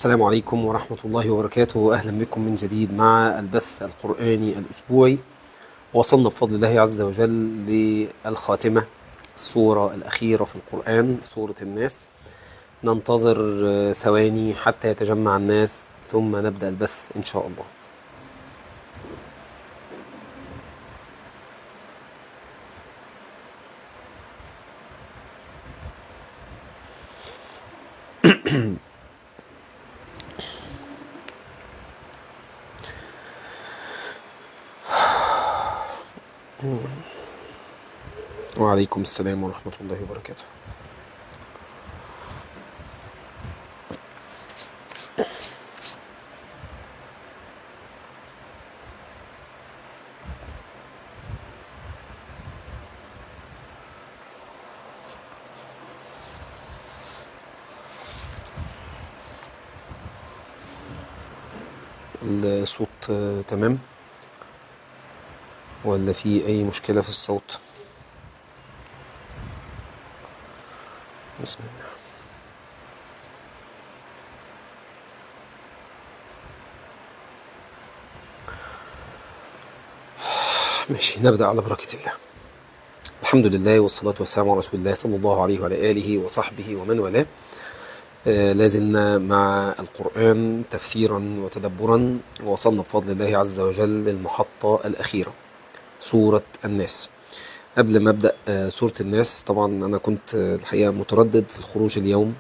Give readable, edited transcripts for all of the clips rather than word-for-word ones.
السلام عليكم ورحمة الله وبركاته. أهلا بكم من جديد مع البث القرآني الأسبوعي. وصلنا بفضل الله عز وجل للخاتمة، السورة الأخيرة في القرآن، سورة الناس. ننتظر ثواني حتى يتجمع الناس ثم نبدأ البث إن شاء الله. وعليكم السلام ورحمة الله وبركاته. الصوت تمام ولا في أي مشكلة في الصوت؟ بسم الله. ماشي، نبدأ على بركة الله. الحمد لله والصلاة والسلام على رسول الله صلى الله عليه وعلى آله وصحبه ومن والاه. لازلنا مع القرآن تفسيرا وتدبرا، ووصلنا بفضل الله عز وجل للمحطة الأخيرة، سورة الناس. قبل ما أبدأ سورة الناس، طبعا أنا كنت الحقيقة متردد في الخروج اليوم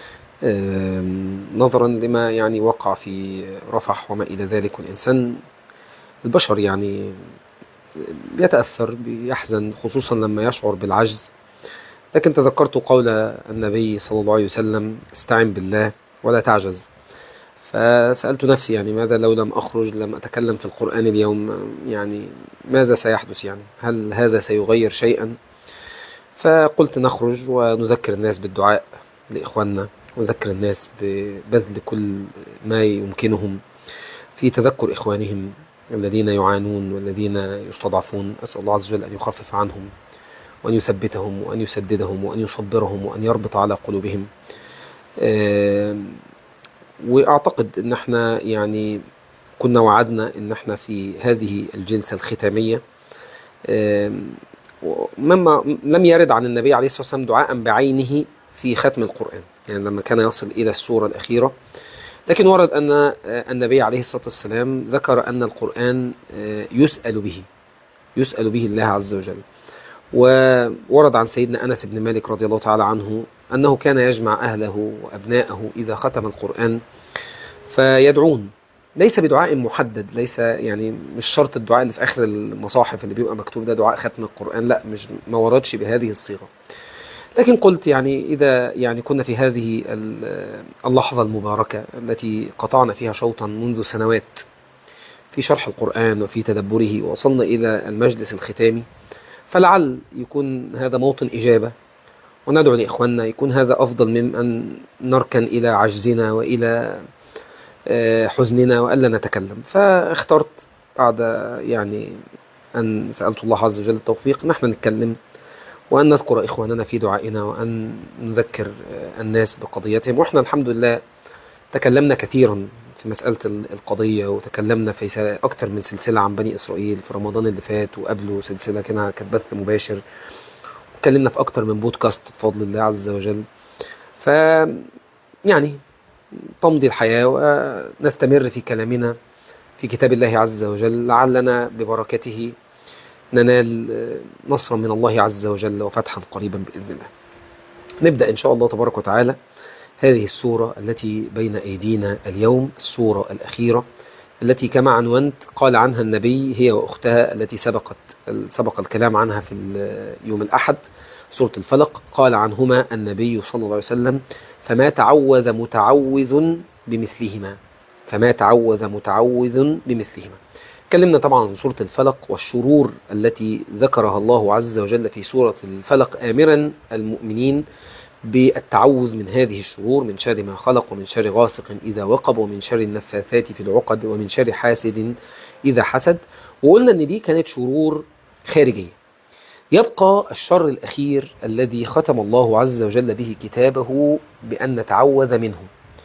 نظرا لما يعني وقع في رفح وما إلى ذلك. والإنسان البشر يعني بيتأثر، بيحزن، خصوصا لما يشعر بالعجز. لكن تذكرت قول النبي صلى الله عليه وسلم: استعن بالله ولا تعجز. فسألت نفسي يعني ماذا لو لم أخرج، لم أتكلم في القرآن اليوم، يعني ماذا سيحدث؟ يعني هل هذا سيغير شيئا؟ فقلت نخرج ونذكر الناس بالدعاء لإخواننا، ونذكر الناس ببذل كل ما يمكنهم في تذكر إخوانهم الذين يعانون والذين يستضعفون. أسأل الله عز وجل أن يخفف عنهم وأن يثبتهم وأن يسددهم وأن يصبرهم وأن يربط على قلوبهم. وأعتقد أن احنا يعني كنا وعدنا أن احنا في هذه الجلسة الختامية مما لم يرد عن النبي عليه الصلاة والسلام دعاء بعينه في ختم القرآن، يعني لما كان يصل إلى السورة الأخيرة. لكن ورد أن النبي عليه الصلاة والسلام ذكر أن القرآن يسأل به الله عز وجل. وورد عن سيدنا أنس بن مالك رضي الله تعالى عنه أنه كان يجمع أهله وأبناءه إذا ختم القرآن فيدعون، ليس بدعاء محدد، ليس يعني مش شرط الدعاء اللي في آخر المصاحف اللي بيبقى مكتوب ده دعاء ختم القرآن، لا، مش ما وردش بهذه الصيغة. لكن قلت يعني إذا يعني كنا في هذه اللحظة المباركة التي قطعنا فيها شوطا منذ سنوات في شرح القرآن وفي تدبره، ووصلنا إلى المجلس الختامي، فلعل يكون هذا موطن إجابة، وندعو لإخواننا يكون هذا أفضل من أن نركن إلى عجزنا وإلى حزننا وألا نتكلم. فاخترت بعد يعني أن سألت الله عز وجل التوفيق نحن نتكلم، وأن نذكر إخواننا في دعائنا، وأن نذكر الناس بقضيتهم. وإحنا الحمد لله تكلمنا كثيرا في مسألة القضية، وتكلمنا في أكثر من سلسلة عن بني إسرائيل في رمضان اللي فات، وقبله سلسلة كانت بث مباشر، وتكلمنا في أكثر من بودكاست بفضل الله عز وجل. يعني تمضي الحياة ونستمر في كلامنا في كتاب الله عز وجل، لعلنا ببركته ننال نصرا من الله عز وجل وفتحا قريبا بإذن الله. نبدأ إن شاء الله تبارك وتعالى هذه السورة التي بين أيدينا اليوم، السورة الأخيرة التي كما عنونت قال عنها النبي هي وأختها التي سبق الكلام عنها في يوم الأحد، سورة الفلق. قال عنهما النبي صلى الله عليه وسلم: فما تعوذ متعوذ بمثلهما، فما تعوذ متعوذ بمثلهما. تكلمنا طبعا عن سورة الفلق والشرور التي ذكرها الله عز وجل في سورة الفلق، آمرا المؤمنين بالتعوذ من هذه الشرور، من شر ما خلق، ومن شر غاسق إذا وقب، ومن شر النفاثات في العقد، ومن شر حاسد إذا حسد. وقلنا أن دي كانت شرور خارجية. يبقى الشر الأخير الذي ختم الله عز وجل به كتابه بأن نتعوذ منه،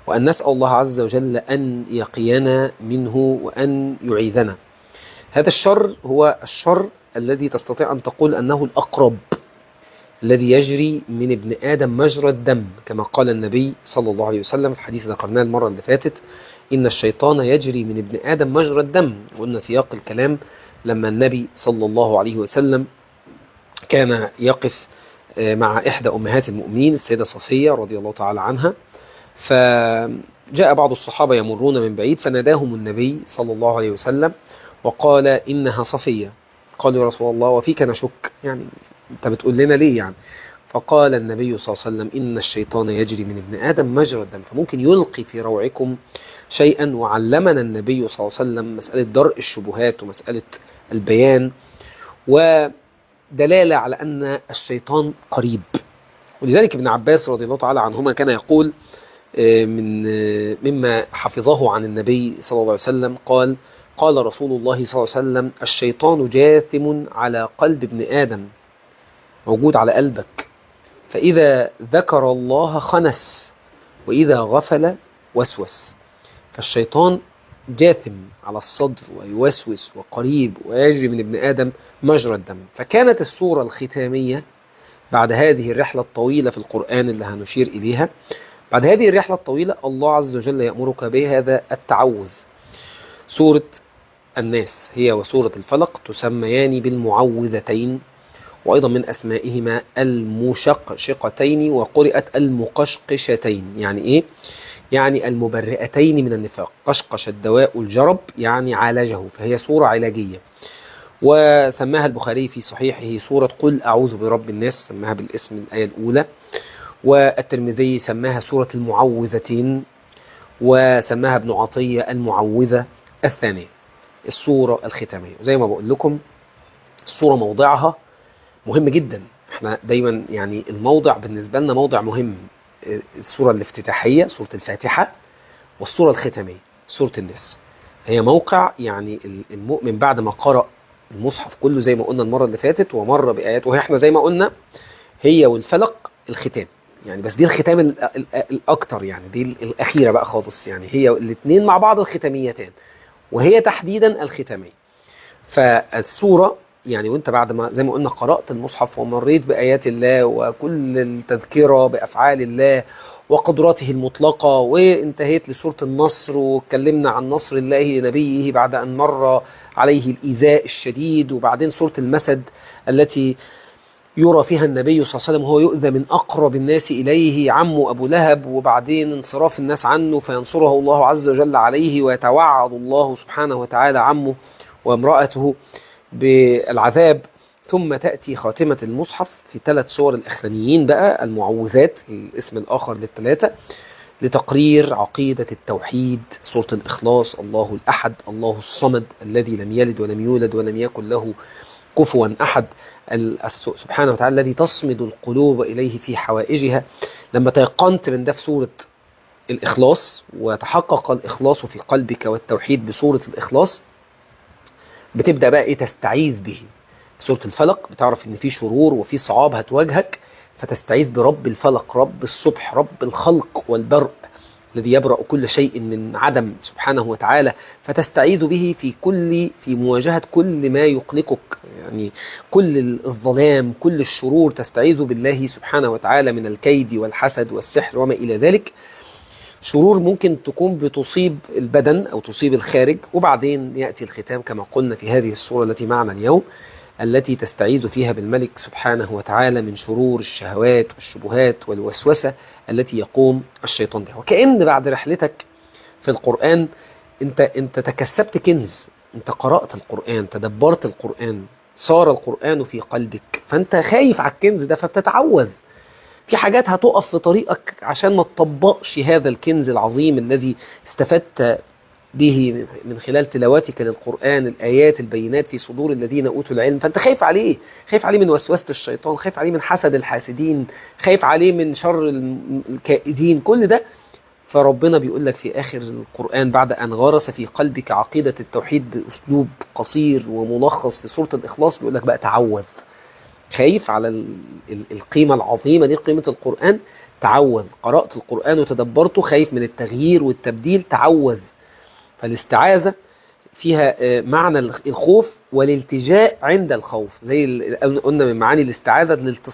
وأن نسأل الله عز وجل أن يقينا منه وأن يعيذنا. هذا الشر هو الشر الذي تستطيع أن تقول أنه الأقرب، الذي يجري من ابن آدم مجرى الدم، كما قال النبي صلى الله عليه وسلم في الحديث اللي ذكرناه المرة اللي فاتت: إن الشيطان يجري من ابن آدم مجرى الدم. وقلنا سياق الكلام لما النبي صلى الله عليه وسلم كان يقف مع إحدى أمهات المؤمنين السيدة صفية رضي الله تعالى عنها، فجاء بعض الصحابة يمرون من بعيد فناداهم النبي صلى الله عليه وسلم وقال: إنها صفية. قالوا: يا رسول الله وفيك نشك، يعني أنت بتقول لنا ليه يعني؟ فقال النبي صلى الله عليه وسلم: إن الشيطان يجري من ابن آدم مجرى الدم، فممكن يلقي في روعكم شيئا. وعلمنا النبي صلى الله عليه وسلم مسألة درء الشبهات ومسألة البيان ودلالة على أن الشيطان قريب. ولذلك ابن عباس رضي الله تعالى عنهما كان يقول مما حفظه عن النبي صلى الله عليه وسلم، قال رسول الله صلى الله عليه وسلم: الشيطان جاثم على قلب ابن آدم، موجود على قلبك، فإذا ذكر الله خنس وإذا غفل وسوس. فالشيطان جاثم على الصدر ويوسوس وقريب ويجري من ابن آدم مجرى الدم. فكانت السورة الختامية بعد هذه الرحلة الطويلة في القرآن اللي هنشير إليها، بعد هذه الرحلة الطويلة الله عز وجل يأمرك بهذا التعوذ. سورة الناس هي وسورة الفلق تسميان بالمعوذتين، وأيضا من أسمائهما المشقشقتين، وقرئت المقشقشتين. يعني إيه؟ يعني المبرئتين من النفاق. قشقش الدواء الجرب، يعني عالجه، فهي سورة علاجية. وسماها البخاري في صحيحه سورة قل أعوذ برب الناس، سماها بالاسم الآية الأولى. والترمذي سماها سورة المعوذتين، وسماها ابن عطية المعوذة الثانية. السورة الختامية زي ما بقول لكم السورة موضعها مهم جدا. احنا دايما يعني الموضع بالنسبة لنا موضع مهم. السورة الافتتاحية سورة الفاتحة، والسورة الختامية سورة الناس، هي موقع يعني المؤمن بعد ما قرأ المصحف كله زي ما قلنا المرة اللي فاتت ومر بآيات، وهي احنا زي ما قلنا هي والفلق الختام يعني، بس دي الختام الأكتر يعني، دي الأخيرة بقى خالص يعني، هي الاثنين مع بعض الختاميتان، وهي تحديدا الختامية. فالسورة يعني وانت بعد ما زي ما قلنا قرأت المصحف ومريت بآيات الله وكل التذكرة بأفعال الله وقدراته المطلقة، وانتهيت لسورة النصر واتكلمنا عن نصر الله لنبيه بعد أن مر عليه الإيذاء الشديد، وبعدين سورة المسد التي يرى فيها النبي صلى الله عليه وسلم وهو يؤذى من أقرب الناس إليه عمه أبو لهب، وبعدين انصراف الناس عنه فينصره الله عز وجل عليه، ويتوعد الله سبحانه وتعالى عمه وامرأته بالعذاب. ثم تأتي خاتمة المصحف في 3 سور الأخرانيين بقى المعوذات، الاسم الآخر للثلاثة، لتقرير عقيدة التوحيد. سورة الإخلاص: الله الأحد الله الصمد الذي لم يلد ولم يولد ولم يكن له كفوا أحد، سبحانه وتعالى الذي تصمد القلوب إليه في حوائجها. لما تيقنت من ده في سورة الإخلاص وتحقق الإخلاص في قلبك والتوحيد بسورة الإخلاص، بتبدأ بقى تستعيذ به. سورة الفلق بتعرف ان في شرور وفي صعاب هتواجهك، فتستعيذ برب الفلق، رب الصبح، رب الخلق والبرء الذي يبرأ كل شيء من عدم سبحانه وتعالى، فتستعيذ به في مواجهة كل ما يقلقك، يعني كل الظلام كل الشرور، تستعيذ بالله سبحانه وتعالى من الكيد والحسد والسحر وما إلى ذلك. شرور ممكن تكون بتصيب البدن أو تصيب الخارج، وبعدين يأتي الختام كما قلنا في هذه السورة التي معنا اليوم، التي تستعيذ فيها بالملك سبحانه وتعالى من شرور الشهوات والشبهات والوسوسة التي يقوم الشيطان بها. وكأن بعد رحلتك في القرآن انت تكسبت كنز، انت قرأت القرآن، تدبرت القرآن، صار القرآن في قلبك، فانت خايف على الكنز ده فبتتعوذ. في حاجات هتقف في طريقك عشان ما تطبقش هذا الكنز العظيم الذي استفدت به من خلال تلاوتك للقرآن، الآيات البينات في صدور الذين أوتوا العلم. فأنت خايف عليه، خايف عليه من وسوسة الشيطان، خايف عليه من حسد الحاسدين، خايف عليه من شر الكائدين، كل ده. فربنا بيقول لك في آخر القرآن بعد أن غرس في قلبك عقيدة التوحيد بأسلوب قصير وملخص في سورة الإخلاص، بيقول لك بقى تعوذ. خايف على القيمة العظيمة دي، قيمة القرآن، تعوذ، قرأت القرآن وتدبرته، خايف من التغيير والتبديل، تعوذ. فالاستعاذة فيها معنى الخوف والالتجاء عند الخوف، زي قلنا من معاني الاستعاذة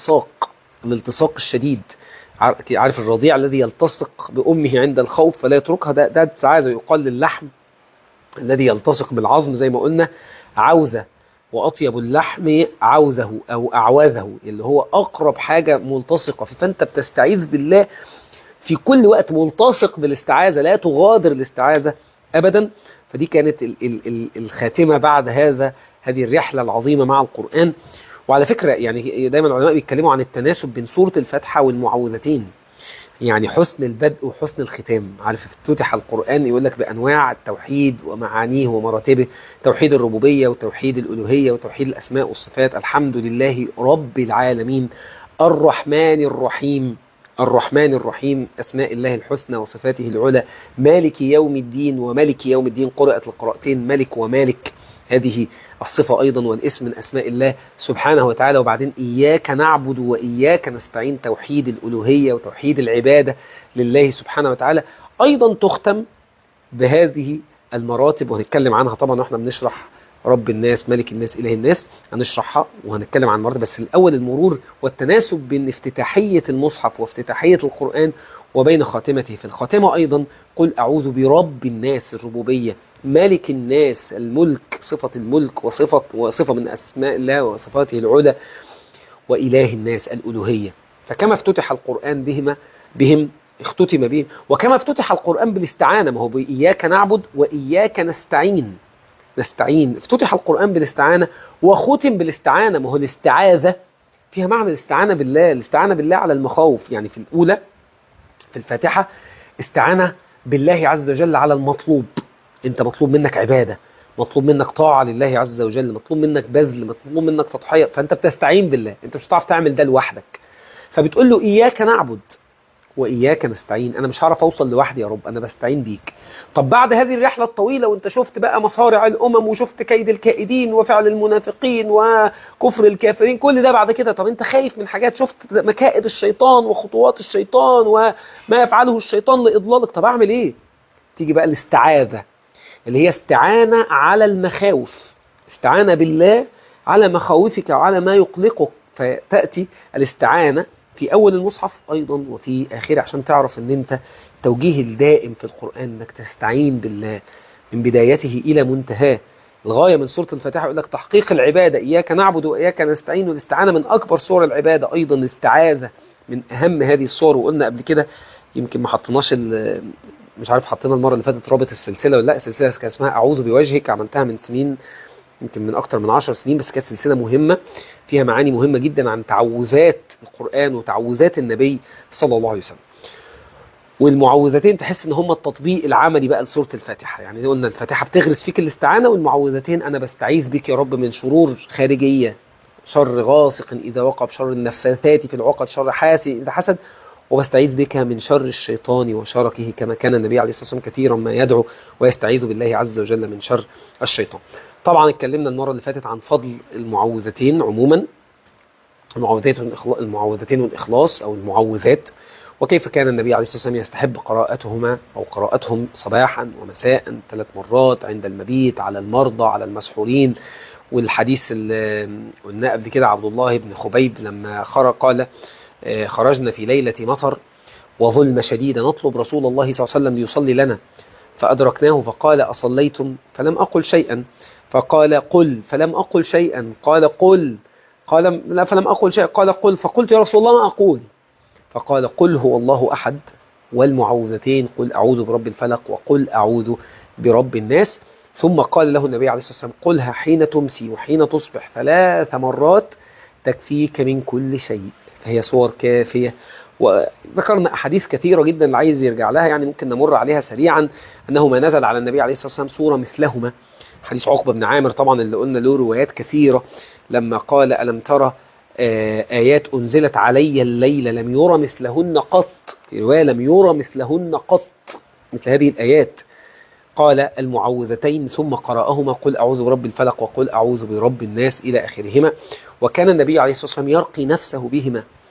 الالتصاق الشديد. عارف الرضيع الذي يلتصق بأمه عند الخوف فلا يتركها، ده استعاذة. يقال للحم الذي يلتصق بالعظم زي ما قلنا عوذة، وأطيب اللحم عوذه أو أعواذه، اللي هو أقرب حاجة ملتصقة. فأنت بتستعيذ بالله في كل وقت، ملتصق بالاستعاذة، لا تغادر الاستعاذة أبدا. فدي كانت الخاتمة بعد هذه الرحلة العظيمة مع القرآن. وعلى فكرة يعني دايما العلماء بيتكلموا عن التناسب بين سورة الفاتحة والمعوذتين، يعني حسن البدء وحسن الختام. عارف افتتح القرآن يقول لك بأنواع التوحيد ومعانيه ومراتبه، توحيد الربوبية وتوحيد الألوهية وتوحيد الأسماء والصفات، الحمد لله رب العالمين، الرحمن الرحيم، الرحمن الرحيم، أسماء الله الحسنى وصفاته العلى، مالك يوم الدين، ومالك يوم الدين قرأت القراءتين ملك ومالك، هذه الصفة أيضا والاسم من أسماء الله سبحانه وتعالى. وبعدين إياك نعبد وإياك نستعين، توحيد الألوهية وتوحيد العبادة لله سبحانه وتعالى. أيضا تختم بهذه المراتب، وهنتكلم عنها طبعا واحنا بنشرح رب الناس ملك الناس إله الناس، هنشرحها وهنتكلم عن مراتب. بس الأول المرور والتناسب بين افتتاحية المصحف وافتتاحية القرآن وبين خاتمته. في الخاتمة أيضا قل أعوذ برب الناس، الربوبية، مالك الناس، الملك، صفة الملك وصفة من أسماء الله وصفاته العلى، وإله الناس، الألوهية. فكما افتتح القرآن بهم اختتم بهم، وكما افتتح القرآن بالاستعانة، ما هو بإياك نعبد وإياك نستعين، افتتح القرآن بالاستعانة وختم بالاستعانة، ما هو الاستعاذة فيها معنى الاستعانة بالله، الاستعانة بالله على المخاوف. يعني في الأولى في الفاتحة استعانة بالله عز وجل على المطلوب، انت مطلوب منك عبادة، مطلوب منك طاعة لله عز وجل، مطلوب منك بذل، مطلوب منك تضحية، فانت بتستعين بالله، انت مش هتعرف تعمل ده لوحدك. فبتقول له إياك نعبد وإياك نستعين، أنا مش هعرف أوصل لوحدي يا رب، أنا بستعين بيك. طب بعد هذه الرحلة الطويلة وانت شفت بقى مصارع الأمم وشفت كيد الكائدين وفعل المنافقين وكفر الكافرين، كل ده بعد كده، طب انت خايف من حاجات، شفت مكائد الشيطان وخطوات الشيطان وما يفعله الشيطان لإضلالك، طب أعمل إيه؟ تيجي بقى الاستعاذة اللي هي استعانة على المخاوف، استعانة بالله على مخاوفك وعلى ما يقلقك. فتأتي الاستعانة في أول المصحف أيضا وفي آخره، عشان تعرف أن أنت توجيه الدائم في القرآن أنك تستعين بالله من بدايته إلى منتهاه. الغاية من سورة الفاتحة يقول لك تحقيق العبادة، إياك نعبد وإياك نستعين، والاستعانة من أكبر سور العبادة. أيضا الاستعاذة من أهم هذه الصور. وقلنا قبل كده يمكن ما حطيناش، مش عارف حطينا المرة اللي فاتت رابط السلسلة ولا لا، السلسلة كان اسمها أعوذ بوجهك، عملتها من سنين، يمكن من أكتر من 10 سنين، بس كانت سلسلة مهمة فيها معاني مهمة جدا عن تعوذات القرآن وتعوذات النبي صلى الله عليه وسلم. والمعوذتين تحس ان هم التطبيق العملي بقى لسورة الفاتحة. يعني قلنا الفاتحة بتغرس فيك الاستعانة، والمعوذتين أنا بستعيذ بك يا رب من شرور خارجية، شر غاسق إذا وقب، شر النفاثات في العقد، شر حاسد إذا حسد، وبستعيذ بك من شر الشيطان وشركه، كما كان النبي عليه الصلاة والسلام كثيرا ما يدعو ويستعيذ بالله عز وجل من شر الشيطان. طبعا اتكلمنا المرة اللي فاتت عن فضل المعوذتين عموما، المعوذتين والإخلاص أو المعوذات، وكيف كان النبي عليه الصلاة والسلام يستحب قراءتهما أو قراءتهم صباحا ومساء 3 مرات، عند المبيت، على المرضى، على المسحورين. والحديث اللي قلنا قبل كده عبد الله بن خبيب لما قال خرجنا في ليلة مطر وظلم شديد نطلب رسول الله صلى الله عليه وسلم ليصلي لنا، فأدركناه فقال أصليتم؟ فلم أقل شيئا. فقال قل، فلم أقل شيئا. قال قل، قال لا فلم أقل شيئا. قال قل، فقلت يا رسول الله ما أقول؟ فقال قل هو الله أحد، والمعوذتين قل أعوذ برب الفلق وقل أعوذ برب الناس. ثم قال له النبي عليه الصلاة والسلام قلها حين تمسي وحين تصبح 3 مرات تكفيك من كل شيء. فهي صور كافية. وذكرنا أحاديث كثيرة جدا اللي عايز يرجع لها، يعني ممكن نمر عليها سريعا. أنه ما نزل على النبي عليه الصلاة والسلام سورة مثلهما، حديث عقبة بن عامر طبعا اللي قلنا له روايات كثيرة، لما قال ألم ترى آيات أنزلت علي الليلة لم يرى مثلهن قط، في رواية لم يرى مثلهن قط، مثل هذه الآيات. قال المعوذتين ثم قرأهما قل أعوذ برب الفلق وقل أعوذ برب الناس إلى آخرهما. وكان النبي عليه الصلاة والسلام يرقي نفسه بهما،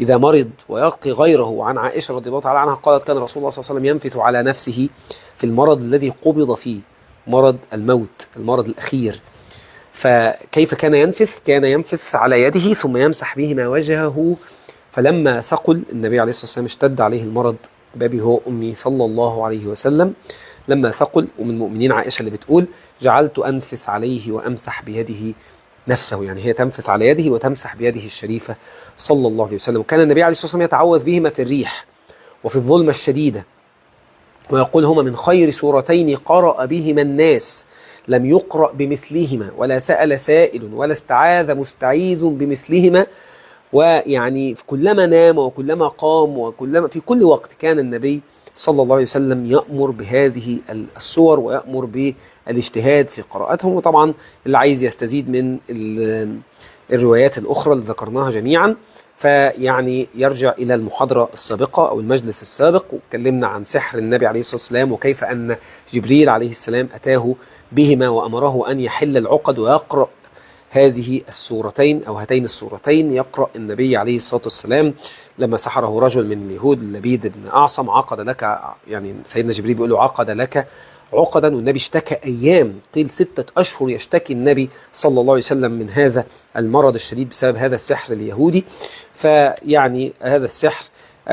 إذا مرض ويلقي غيره. عن عائشة رضي الله تعالى عنها قالت كان رسول الله صلى الله عليه وسلم ينفث على نفسه في المرض الذي قبض فيه، مرض الموت، المرض الأخير. فكيف كان ينفث؟ كان ينفث على يده ثم يمسح بهما وجهه، فلما ثقل النبي عليه الصلاة والسلام اشتد عليه المرض، بابي هو أمي صلى الله عليه وسلم، لما ثقل، ومن المؤمنين عائشة اللي بتقول جعلت أنفث عليه وأمسح بيده نفسه، يعني هي تنفث على يده وتمسح بيده الشريفة صلى الله عليه وسلم. وكان النبي عليه الصلاة والسلام يتعوذ بهما في الريح وفي الظلمة الشديدة، ويقول هما من خير سورتين قرأ بهما الناس، لم يقرأ بمثلهما، ولا سأل سائل ولا استعاذ مستعيذ بمثلهما. ويعني كلما نام وكلما قام وكلما في كل وقت كان النبي صلى الله عليه وسلم يأمر بهذه السور ويأمر بالاجتهاد في قراءتهم. وطبعا اللي عايز يستزيد من الروايات الأخرى اللي ذكرناها جميعا فيعني يرجع إلى المحاضرة السابقة أو المجلس السابق، واتكلمنا عن سحر النبي عليه الصلاة والسلام، وكيف أن جبريل عليه السلام أتاه بهما وأمره أن يحل العقد ويقرأ هذه السورتين أو هاتين السورتين. يقرأ النبي عليه الصلاة والسلام لما سحره رجل من اليهود لبيد بن أعصم، عقد لك، يعني سيدنا جبريل بيقول له عقد لك عقدا، والنبي اشتكى أيام، قيل 6 أشهر يشتكي النبي صلى الله عليه وسلم من هذا المرض الشديد بسبب هذا السحر اليهودي. فيعني هذا السحر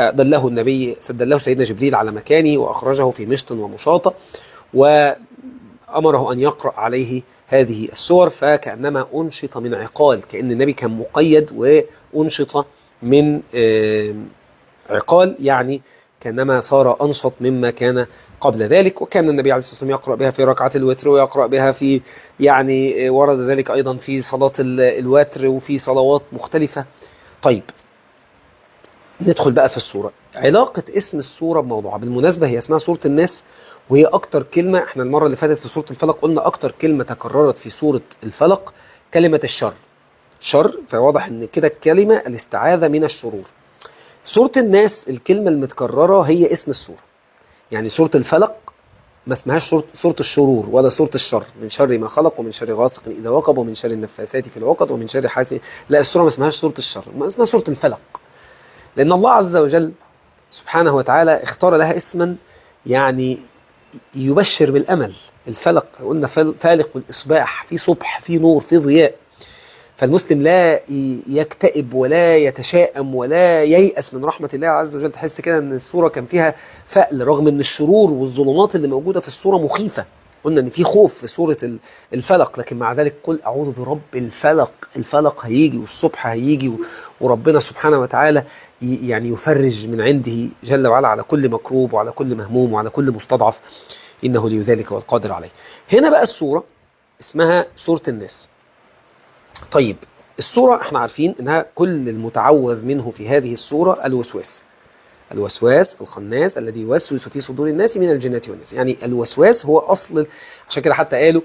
دله سيدنا جبريل على مكانه وأخرجه في مشط ومشاطة، وأمره أن يقرأ عليه هذه السور، فكأنما أنشط من عقال، كأن النبي كان مقيد وأنشط من عقال، يعني كأنما صار أنشط مما كان قبل ذلك. وكان النبي عليه الصلاة والسلام يقرأ بها في ركعة الوتر، ويقرأ بها في يعني ورد ذلك أيضا في صلاة الوتر وفي صلوات مختلفة. طيب ندخل بقى في السورة. علاقة اسم السورة بموضوعها، بالمناسبة هي اسمها سورة الناس، وهي أكتر كلمة، احنا المرة اللي فاتت في سورة الفلق قلنا أكتر كلمة تكررت في سورة الفلق كلمة الشر، شر، فواضح ان كده الكلمة الاستعاذة من الشرور. سورة الناس الكلمة المتكررة هي اسم السورة، يعني سورة الفلق ما اسمهاش سورة الشرور ولا سورة الشر، من شر ما خلق ومن شر غاسق إذا وقب ومن شر النفاثات في العقد ومن شر حاسد. لا، السورة ما اسمهاش سورة الشر، ما اسمها سورة الفلق، لأن الله عز وجل سبحانه وتعالى اختار لها اسما يعني يبشر بالأمل. الفلق قلنا فالق الإصباح، في صبح، في نور، في ضياء، فالمسلم لا يكتئب ولا يتشائم ولا ييأس من رحمة الله عز وجل. تحس كده ان السورة كان فيها فأل، رغم ان الشرور والظلمات اللي موجودة في السورة مخيفة، قلنا ان في خوف في سورة الفلق، لكن مع ذلك قل أعوذ برب الفلق، الفلق هيجي والصبح هيجي، وربنا سبحانه وتعالى يعني يفرج من عنده جل وعلا على كل مكروب وعلى كل مهموم وعلى كل مستضعف، إنه لذلك والقادر عليه. هنا بقى السورة اسمها سورة الناس. طيب السورة احنا عارفين انها كل المتعوذ منه في هذه السورة الوسواس الخناس الذي يوسوس في صدور الناس من الجنة والناس. يعني الوسواس هو أصل، عشان كده حتى قالوا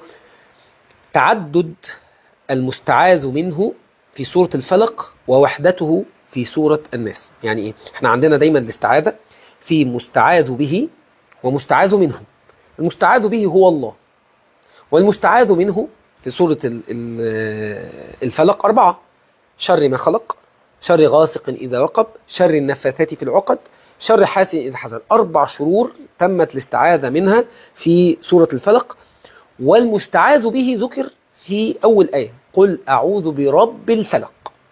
تعدد المستعاذ منه في سورة الفلق ووحدته في سورة الناس. يعني ايه؟ احنا عندنا دايما الاستعاذة في مستعاذ به ومستعاذ منه. المستعاذ به هو الله، والمستعاذ منه في سورة الفلق 4: شر ما خلق، شر غاسق إذا وقب، شر النفاثات في العقد، شر حاسد إذا حسد. 4 شرور تمت الاستعاذة منها في سورة الفلق، والمستعاذ به ذكر في أول آية: قل أعوذ برب الفلق.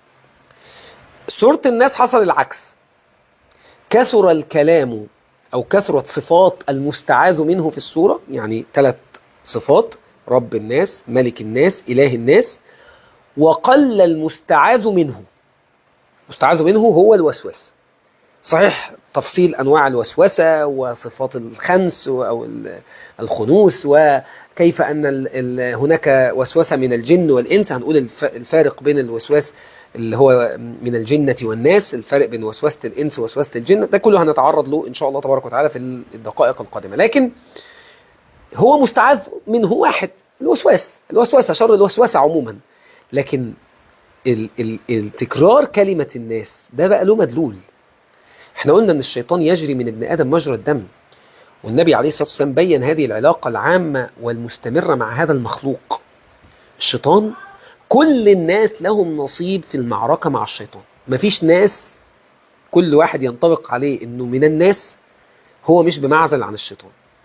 سورة الناس حصل العكس، كثر الكلام أو كثرت صفات المستعاذ منه في السورة، يعني 3 صفات: رب الناس، ملك الناس، إله الناس، وقل المستعاذ منه. المستعاذ منه هو الوسواس. صحيح تفصيل أنواع الوسوسة وصفات الخنس أو الخنوس، وكيف أن هناك وسوسة من الجن والإنس. هنقول الفارق بين الوسواس اللي هو من الجنة والناس، الفارق بين وسوسة الإنس ووسوسة الجن، ده كله هنتعرض له إن شاء الله تبارك وتعالى في الدقائق القادمة. لكن هو مستعاذ منه واحد، الوسوسة، شر الوسوسة عموما. لكن التكرار كلمة الناس ده بقى له مدلول. احنا قلنا ان الشيطان يجري من ابن آدم مجرى الدم، والنبي عليه الصلاة والسلام بين هذه العلاقة العامة والمستمرة مع هذا المخلوق الشيطان. كل الناس لهم نصيب في المعركة مع الشيطان، مفيش ناس كل واحد ينطبق عليه انه من الناس هو مش بمعزل عن الشيطان.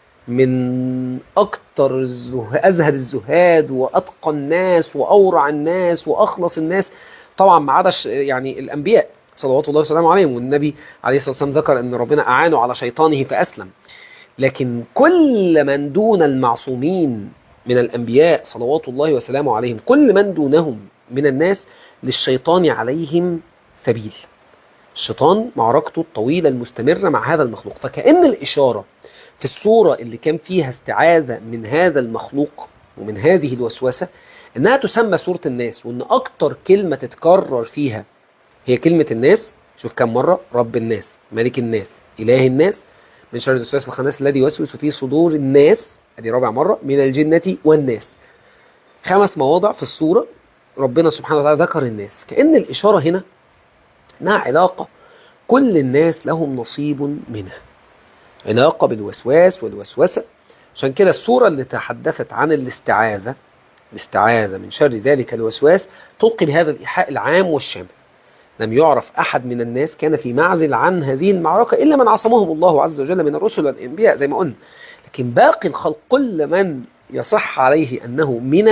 من اكتر ازهد الزهاد واتقى الناس واورع الناس واخلص الناس، طبعا ما عدا يعني الانبياء صلوات الله وسلامه عليهم، والنبي عليه الصلاه والسلام ذكر ان ربنا اعانه على شيطانه فاسلم. لكن كل من دون المعصومين من الانبياء صلوات الله وسلامه عليهم، كل من دونهم من الناس للشيطان عليهم سبيل. الشيطان معركته الطويلة المستمرة مع هذا المخلوق. فكأن الإشارة في الصورة اللي كان فيها استعاذة من هذا المخلوق ومن هذه الوسوسة إنها تسمى سورة الناس، وإن أكتر كلمة تتكرر فيها هي كلمة الناس. شوف كم مرة: رب الناس، ملك الناس، إله الناس، من شر الوسواس الخناس الذي يوسوس في صدور الناس، ادي رابع مرة، من الجنة والناس. 5 مواضع في الصورة ربنا سبحانه وتعالى ذكر الناس. كأن الإشارة هنا إنها علاقة كل الناس لهم نصيب منها، علاقة بالوسواس والوسوسة. عشان كده السورة اللي تحدثت عن الاستعاذة من شر ذلك الوسواس تلقي بهذا الإيحاء العام والشامل. لم يعرف أحد من الناس كان في معزل عن هذه المعركة إلا من عصمهم الله عز وجل من الرسل والأنبياء زي ما قلنا. لكن باقي الخلق كل من يصح عليه أنه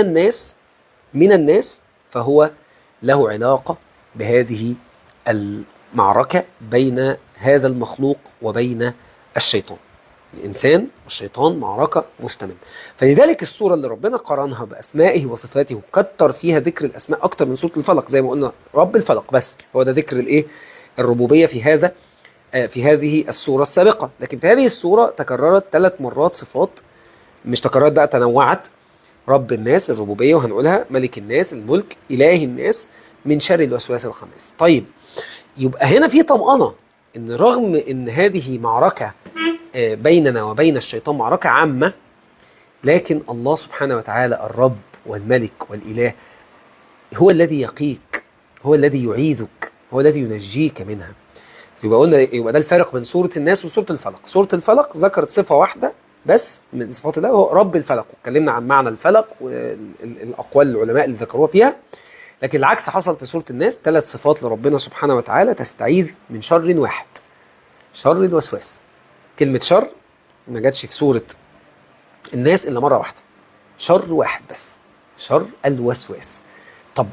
من الناس فهو له علاقة بهذه المعركة بين هذا المخلوق وبين الشيطان. الإنسان والشيطان معركة مستمرة. فلذلك السورة اللي ربنا قرنها بأسمائه وصفاته كتر فيها ذكر الأسماء أكتر من سورة الفلق. زي ما قلنا رب الفلق بس هو ده ذكر الربوبية في هذه السورة السابقة. لكن في هذه السورة تكررت 3 مرات صفات، مش تكررت بقى، تنوعت. رب الناس الربوبية وهنقولها، ملك الناس الملك، إله الناس، من شر الوسواس الخناس. طيب، يبقى هنا في طمأنة ان رغم ان هذه معركة بيننا وبين الشيطان، معركة عامة، لكن الله سبحانه وتعالى الرب والملك والإله هو الذي يقيك، هو الذي يعيذك، هو الذي ينجيك منها. يبقى ده الفرق بين سورة الناس وسورة الفلق. سورة الفلق ذكرت صفة واحدة بس من صفات الله، هو رب الفلق، واتكلمنا عن معنى الفلق والأقوال العلماء اللي ذكروها فيها. لكن العكس حصل في سورة الناس، 3 صفات لربنا سبحانه وتعالى تستعيذ من شر واحد: شر الوسواس. كلمة شر ما جاتش في سورة الناس إلا مرة واحدة، شر واحد بس، شر الوسواس. طب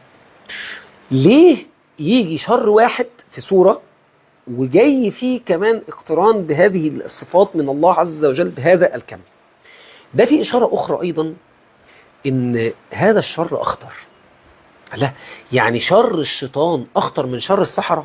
ليه يجي شر واحد في سورة وجاي فيه كمان اقتران بهذه الصفات من الله عز وجل بهذا الكم؟ ده في إشارة أخرى أيضا إن هذا الشر أخطر. لا يعني شر الشيطان أخطر من شر السحرة؟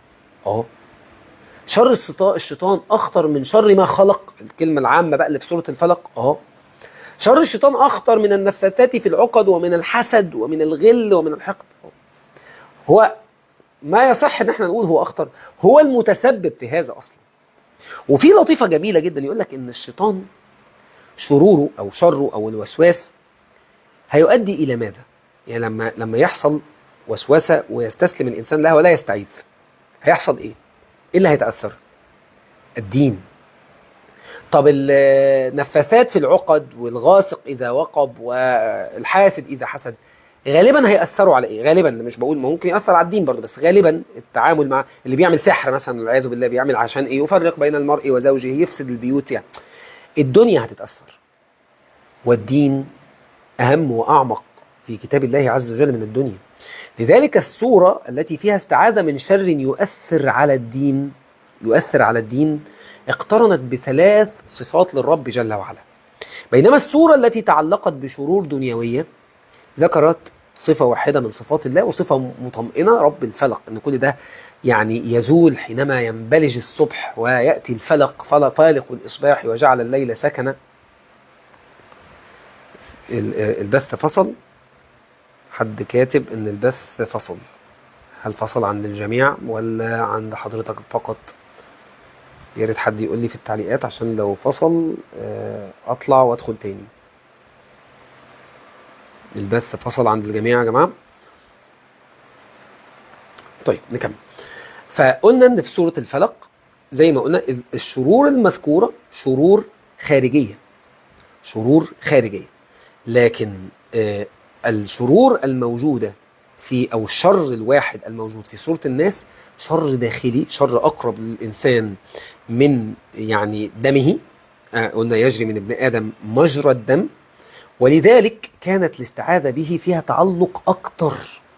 شر الشيطان أخطر من شر ما خلق، الكلمة العامة بقى اللي في سورة الفلق. شر الشيطان أخطر من النفاثات في العقد ومن الحسد ومن الغل ومن الحقد. هو ما يصح ان احنا نقول هو أخطر، هو المتسبب في هذا أصلا. وفي لطيفة جميلة جدا يقول لك ان الشيطان شروره أو شره أو الوسواس هيؤدي إلى ماذا؟ يعني لما يحصل وسوسة ويستسلم الإنسان لها ولا يستعيذ، هيحصل إيه اللي هيتأثر؟ الدين. طب النفاثات في العقد والغاسق إذا وقب والحاسد إذا حسد غالبا هيأثروا على إيه؟ غالبا، مش بقول ممكن يأثر على الدين برضه، بس غالبا التعامل مع اللي بيعمل سحر مثلا والعياذ بالله، بيعمل عشان إيه؟ يفرق بين المرء وزوجه، يفسد البيوت. يعني الدنيا هتتأثر، والدين أهم وأعمق في كتاب الله عز وجل من الدنيا. لذلك السورة التي فيها استعاذة من شر يؤثر على الدين اقترنت ب3 صفات للرب جل وعلا، بينما السورة التي تعلقت بشرور دنيوية ذكرت صفة واحدة من صفات الله، وصفة مطمئنة: رب الفلق، أن كل ده يعني يزول حينما ينبلج الصبح ويأتي الفلق، فالق الإصباح وجعل الليل سكنا. البث فصل، حد كاتب ان البث فصل، هل فصل عند الجميع ولا عند حضرتك فقط؟ يا ريت حد يقول لي في التعليقات عشان لو فصل اطلع وادخل تاني. البث فصل عند الجميع يا جماعة؟ طيب نكمل. فقلنا ان في سورة الفلق زي ما قلنا الشرور المذكورة شرور خارجية، لكن الشرور الموجودة أو الشر الواحد الموجود في سورة الناس شر داخلي، شر أقرب للإنسان من يعني دمه. قلنا يجري من ابن آدم مجرى الدم، ولذلك كانت الاستعاذة به فيها تعلق أكتر،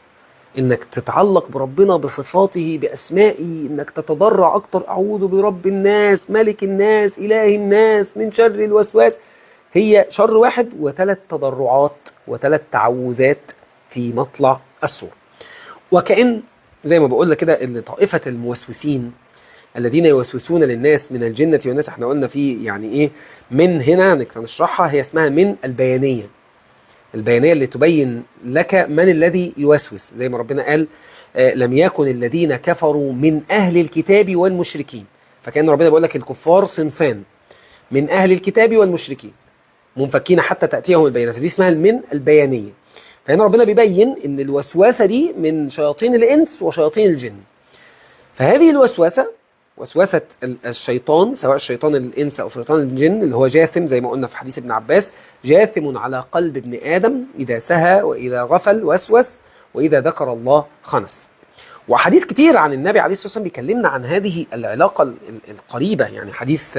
إنك تتعلق بربنا بصفاته بأسمائه، إنك تتضرع أكتر، أعوذ برب الناس ملك الناس إله الناس من شر الوسواس. هي شر واحد وثلاث تضرعات وثلاث تعوذات في مطلع السورة. وكأن زي ما بقول لك كده ان طائفة الموسوسين الذين يوسوسون للناس من الجنة والناس، احنا قلنا في يعني ايه من هنا نشرحها، هي اسمها من البيانية. البيانية اللي تبين لك من الذي يوسوس، زي ما ربنا قال لم يكن الذين كفروا من أهل الكتاب والمشركين. فكأن ربنا بيقول لك الكفار صنفان، من أهل الكتاب والمشركين منفكين حتى تأتيهم البينة، فدي اسمها من البيانية. فهنا ربنا بيبين ان الوسواسة دي من شياطين الإنس وشياطين الجن. فهذه الوسوسة وسوسة الشيطان، سواء الشيطان الإنس أو شيطان الجن، اللي هو جاثم زي ما قلنا في حديث ابن عباس، جاثم على قلب ابن آدم إذا سهى وإذا غفل وسوس وإذا ذكر الله خنس. وحديث كتير عن النبي عليه الصلاة والسلام بيكلمنا عن هذه العلاقة القريبة. يعني حديث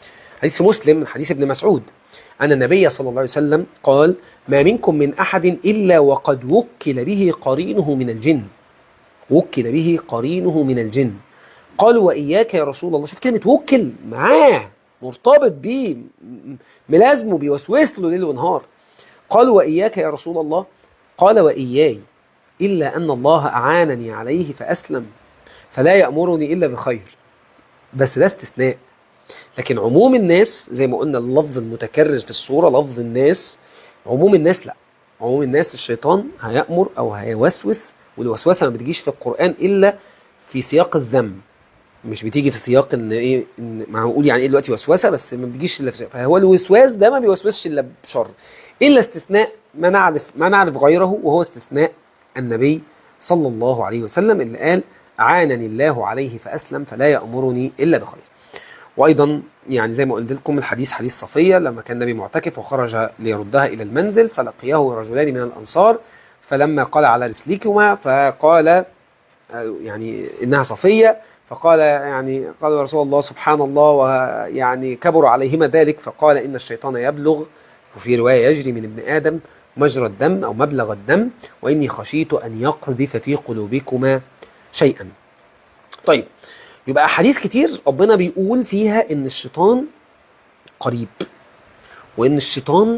مسلم من حديث ابن مسعود أن النبي صلى الله عليه وسلم قال: ما منكم من أحد إلا وقد وكل به قرينه من الجن. وكل به قرينه من الجن. قالوا: وإياك يا رسول الله. شوف كلمة وكل، معاه مرتبط بيه، ملازمه، بيوسوس له ليل ونهار. قالوا: وإياك يا رسول الله. قال: وإياي، إلا أن الله أعانني عليه فأسلم، فلا يأمرني إلا بخير. بس ده استثناء. لكن عموم الناس زي ما قلنا، اللفظ المتكرر في الصورة لفظ الناس، عموم الناس لا. عموم الناس الشيطان هيأمر أو هيوسوس، والوسوسة ما بتجيش في القرآن إلا في سياق الذم، مش بتيجي في سياق ان ايه، معقول يعني ايه دلوقتي وسوسه، بس ما بتجيش الا في سياق. فهو الوسواس ده ما بيوسوسش الا بشر، الا استثناء ما نعرف غيره، وهو استثناء النبي صلى الله عليه وسلم اللي قال: عانني الله عليه فأسلم فلا يأمرني إلا بخير. وأيضا يعني زي ما قلت لكم الحديث حديث صفية لما كان النبي معتكف وخرج ليردها إلى المنزل، فلقيه رجلان من الأنصار، فلما قال: على رسلكما، فقال يعني إنها صفية، فقال يعني قال يا رسول الله سبحان الله، ويعني كبر عليهما ذلك، فقال: إن الشيطان يبلغ، وفي رواية يجري من ابن آدم مجرى الدم أو مبلغ الدم، وإني خشيت أن يقذف في قلوبكما شيئا. طيب، يبقى أحاديث كتير ربنا بيقول فيها إن الشيطان قريب، وإن الشيطان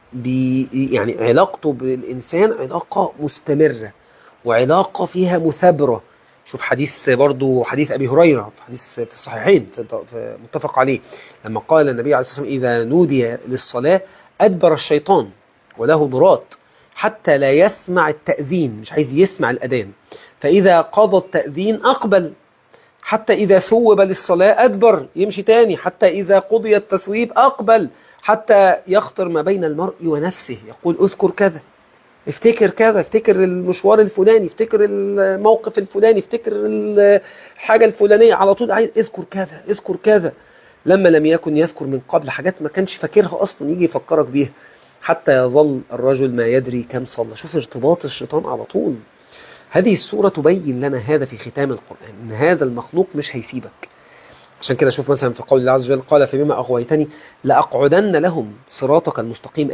يعني علاقته بالإنسان علاقة مستمرة، وعلاقة فيها مثابرة. شوف حديث برضو حديث أبي هريرة في حديث في الصحيحين في متفق عليه، لما قال النبي عليه الصلاة والسلام: إذا نودي للصلاة أدبر الشيطان وله ضرات حتى لا يسمع التأذين، مش عايز يسمع الأذان، فإذا قضى التأذين أقبل، حتى إذا ثوب للصلاة أدبر، يمشي تاني، حتى إذا قضي التثويب أقبل، حتى يخطر ما بين المرء ونفسه، يقول: أذكر كذا، افتكر كذا، افتكر المشوار الفلاني، افتكر الموقف الفلاني، افتكر الحاجة الفلانية، على طول عايز اذكر كذا اذكر كذا. لما لم يكن يذكر من قبل حاجات ما كانش فاكرها أصلا يجي يفكرك بيها، حتى يظل الرجل ما يدري كم صلى. شوف ارتباط الشيطان على طول. هذه السورة تبين لنا هذا في ختام القرآن، إن هذا المخلوق مش هيسيبك. عشان كده شوف مثلا في قول الله عز وجل: قال فبما أغويتني لأقعدن لهم صراطك المستقيم.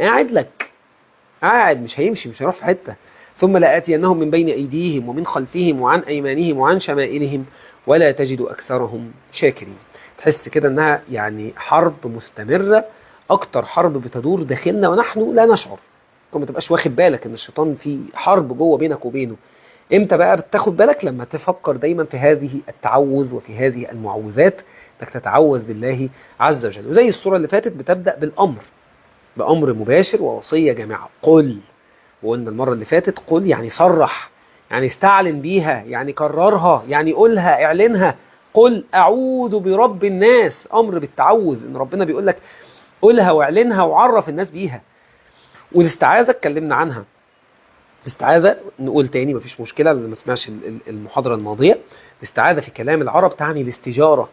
قاعد مش هيمشي، مش هيروح في حتة. ثم لآتينهم من بين أيديهم ومن خلفهم وعن أيمانهم وعن شمائلهم ولا تجد أكثرهم شاكرين. تحس كده إنها يعني حرب مستمرة، أكتر حرب بتدور داخلنا ونحن لا نشعر. ما تبقاش واخد بالك إن الشيطان في حرب جوه بينك وبينه. امتى بقى بتاخد بالك؟ لما تفكر دايما في هذه التعوذ وفي هذه المعوذات، انك تتعوذ بالله عز وجل. وزي السورة اللي فاتت بتبدأ بالأمر، بأمر مباشر ووصية جامعة: قل. وقلنا المرة اللي فاتت قل يعني صرح، يعني استعلن بيها، يعني كررها، يعني قولها، اعلنها. قل أعوذ برب الناس، أمر بالتعوذ، إن ربنا بيقول لك قولها واعلنها وعرف الناس بيها. والاستعاذة اتكلمنا عنها. الاستعاذة نقول تاني مفيش مشكلة اللي ما سمعش المحاضرة الماضية. الاستعاذة في كلام العرب تعني الاستجارة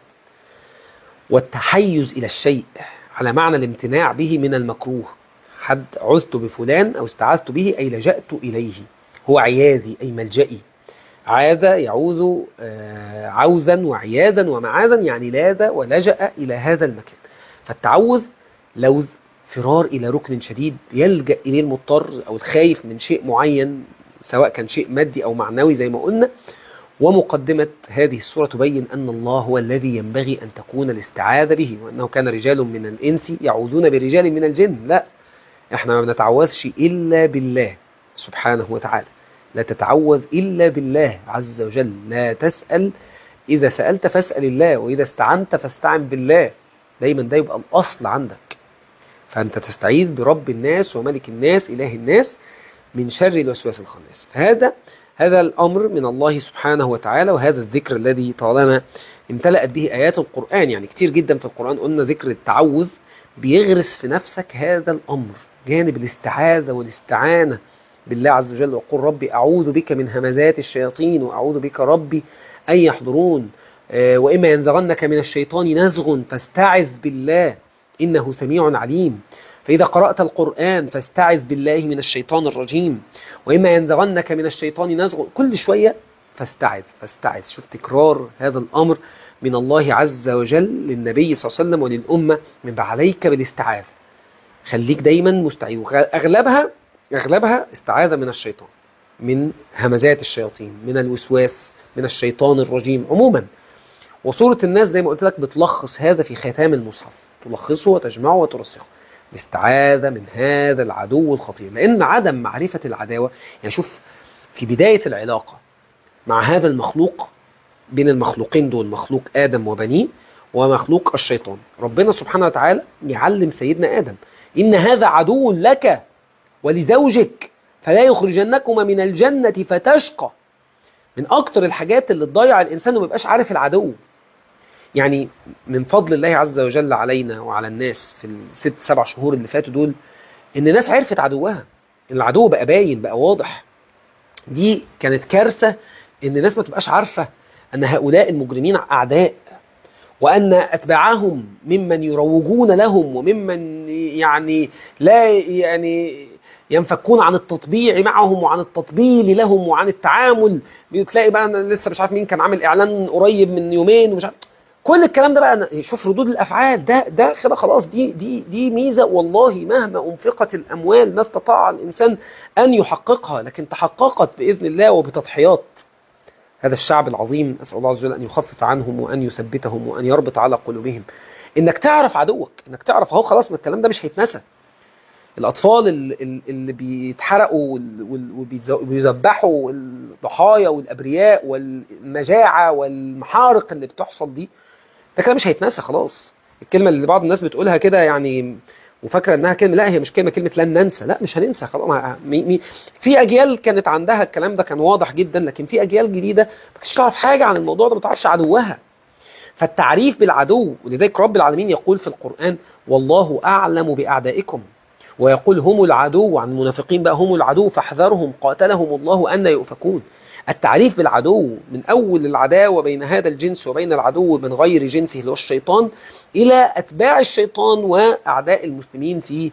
والتحيز إلى الشيء، على معنى الامتناع به من المكروه. حد عزت بفلان أو استعاذت به أي لجأت إليه، هو عياذي أي ملجئي. عاذ يعوذ عوذا وعياذا ومعاذا، يعني لاذ ولجأ إلى هذا المكان. فالتعوذ لوذ، فرار إلى ركن شديد يلجأ إليه المضطر أو الخايف من شيء معين، سواء كان شيء مادي أو معنوي زي ما قلنا. ومقدمة هذه السورة تبين أن الله هو الذي ينبغي أن تكون الاستعاذة به، وأنه كان رجال من الإنس يعوذون برجال من الجن. لا، احنا ما بنتعوذش إلا بالله سبحانه وتعالى. لا تتعوذ إلا بالله عز وجل. لا تسأل، إذا سألت فاسأل الله، وإذا استعنت فاستعن بالله. دايما ده يبقى الأصل عندك. فأنت تستعيذ برب الناس وملك الناس إله الناس من شر الوسواس الخناس. هذا الأمر من الله سبحانه وتعالى، وهذا الذكر الذي طالما امتلأت به آيات القرآن. يعني كتير جدا في القرآن قلنا ذكر التعوذ بيغرس في نفسك هذا الأمر، جانب الاستعاذة والاستعانة بالله عز وجل. وقل ربي أعوذ بك من همزات الشياطين وأعوذ بك ربي أن يحضرون، وإما ينزغنك من الشيطان نزغ فاستعذ بالله إنه سميع عليم. فإذا قرأت القرآن فاستعذ بالله من الشيطان الرجيم، وإما ينزغنك من الشيطان نزغ. كل شوية فاستعذ. شوف تكرار هذا الأمر من الله عز وجل للنبي صلى الله عليه وسلم وللأمة، من عليك بالاستعاذة. خليك دايما مستعيذ، أغلبها استعاذة من الشيطان، من همزات الشياطين، من الوسواس، من الشيطان الرجيم عموما. وسورة الناس زي ما قلت لك بتلخص هذا في ختام المصحف، تلخصه وتجمعه وترسخه. الاستعاذة من هذا العدو الخطير، لأن عدم معرفة العداوة، يعني شوف في بداية العلاقة مع هذا المخلوق، بين المخلوقين دول، مخلوق آدم وبنيه ومخلوق الشيطان، ربنا سبحانه وتعالى يعلم سيدنا آدم إن هذا عدو لك ولزوجك فلا يخرجنكما من الجنة فتشقى. من أكتر الحاجات اللي تضيع الإنسان وما يبقاش عارف العدو. يعني من فضل الله عز وجل علينا وعلى الناس في الست 7 شهور اللي فاتوا دول، إن الناس عرفت عدوها، العدو بقى باين، بقى واضح. دي كانت كارثة إن الناس ما تبقاش عارفة أن هؤلاء المجرمين أعداء، وأن أتباعهم ممن يروجون لهم وممن لا ينفكون عن التطبيع معهم وعن التطبيل لهم وعن التعامل. بتلاقي بقى أنا لسه مش عارف مين كان عامل إعلان قريب من يومين ومش عارف كل الكلام ده. بقى شوف ردود الأفعال، ده كده خلاص. دي ميزة والله، مهما أنفقت الأموال ما استطاع الإنسان أن يحققها، لكن تحققت بإذن الله وبتضحيات هذا الشعب العظيم. أسأل الله عز وجل أن يخفف عنهم وأن يثبتهم وأن يربط على قلوبهم. إنك تعرف عدوك، إنك تعرف أهو خلاص، ما الكلام ده مش هيتنسى. الأطفال اللي بيتحرقوا وبيذبحوا، الضحايا والأبرياء والمجاعة والمحارق اللي بتحصل دي، ده كلام مش هيتنسى خلاص. الكلمة اللي بعض الناس بتقولها كده يعني وفاكرة انها كلمة، لا هي مش كلمة لن ننسى. لا مش هننسى خلاص. في اجيال كانت عندها الكلام ده كان واضح جدا، لكن في اجيال جديدة ما كانتش تعرف حاجة عن الموضوع ده، ما تعرفش عدوها. فالتعريف بالعدو، ولذلك رب العالمين يقول في القرآن والله أعلم بأعدائكم، ويقول هم العدو، عن المنافقين بقى هم العدو فاحذرهم قاتلهم الله أن يؤفكون. التعريف بالعدو من أول العداوة بين هذا الجنس وبين العدو من غير جنسه اللي هو الشيطان، إلى أتباع الشيطان وأعداء المسلمين في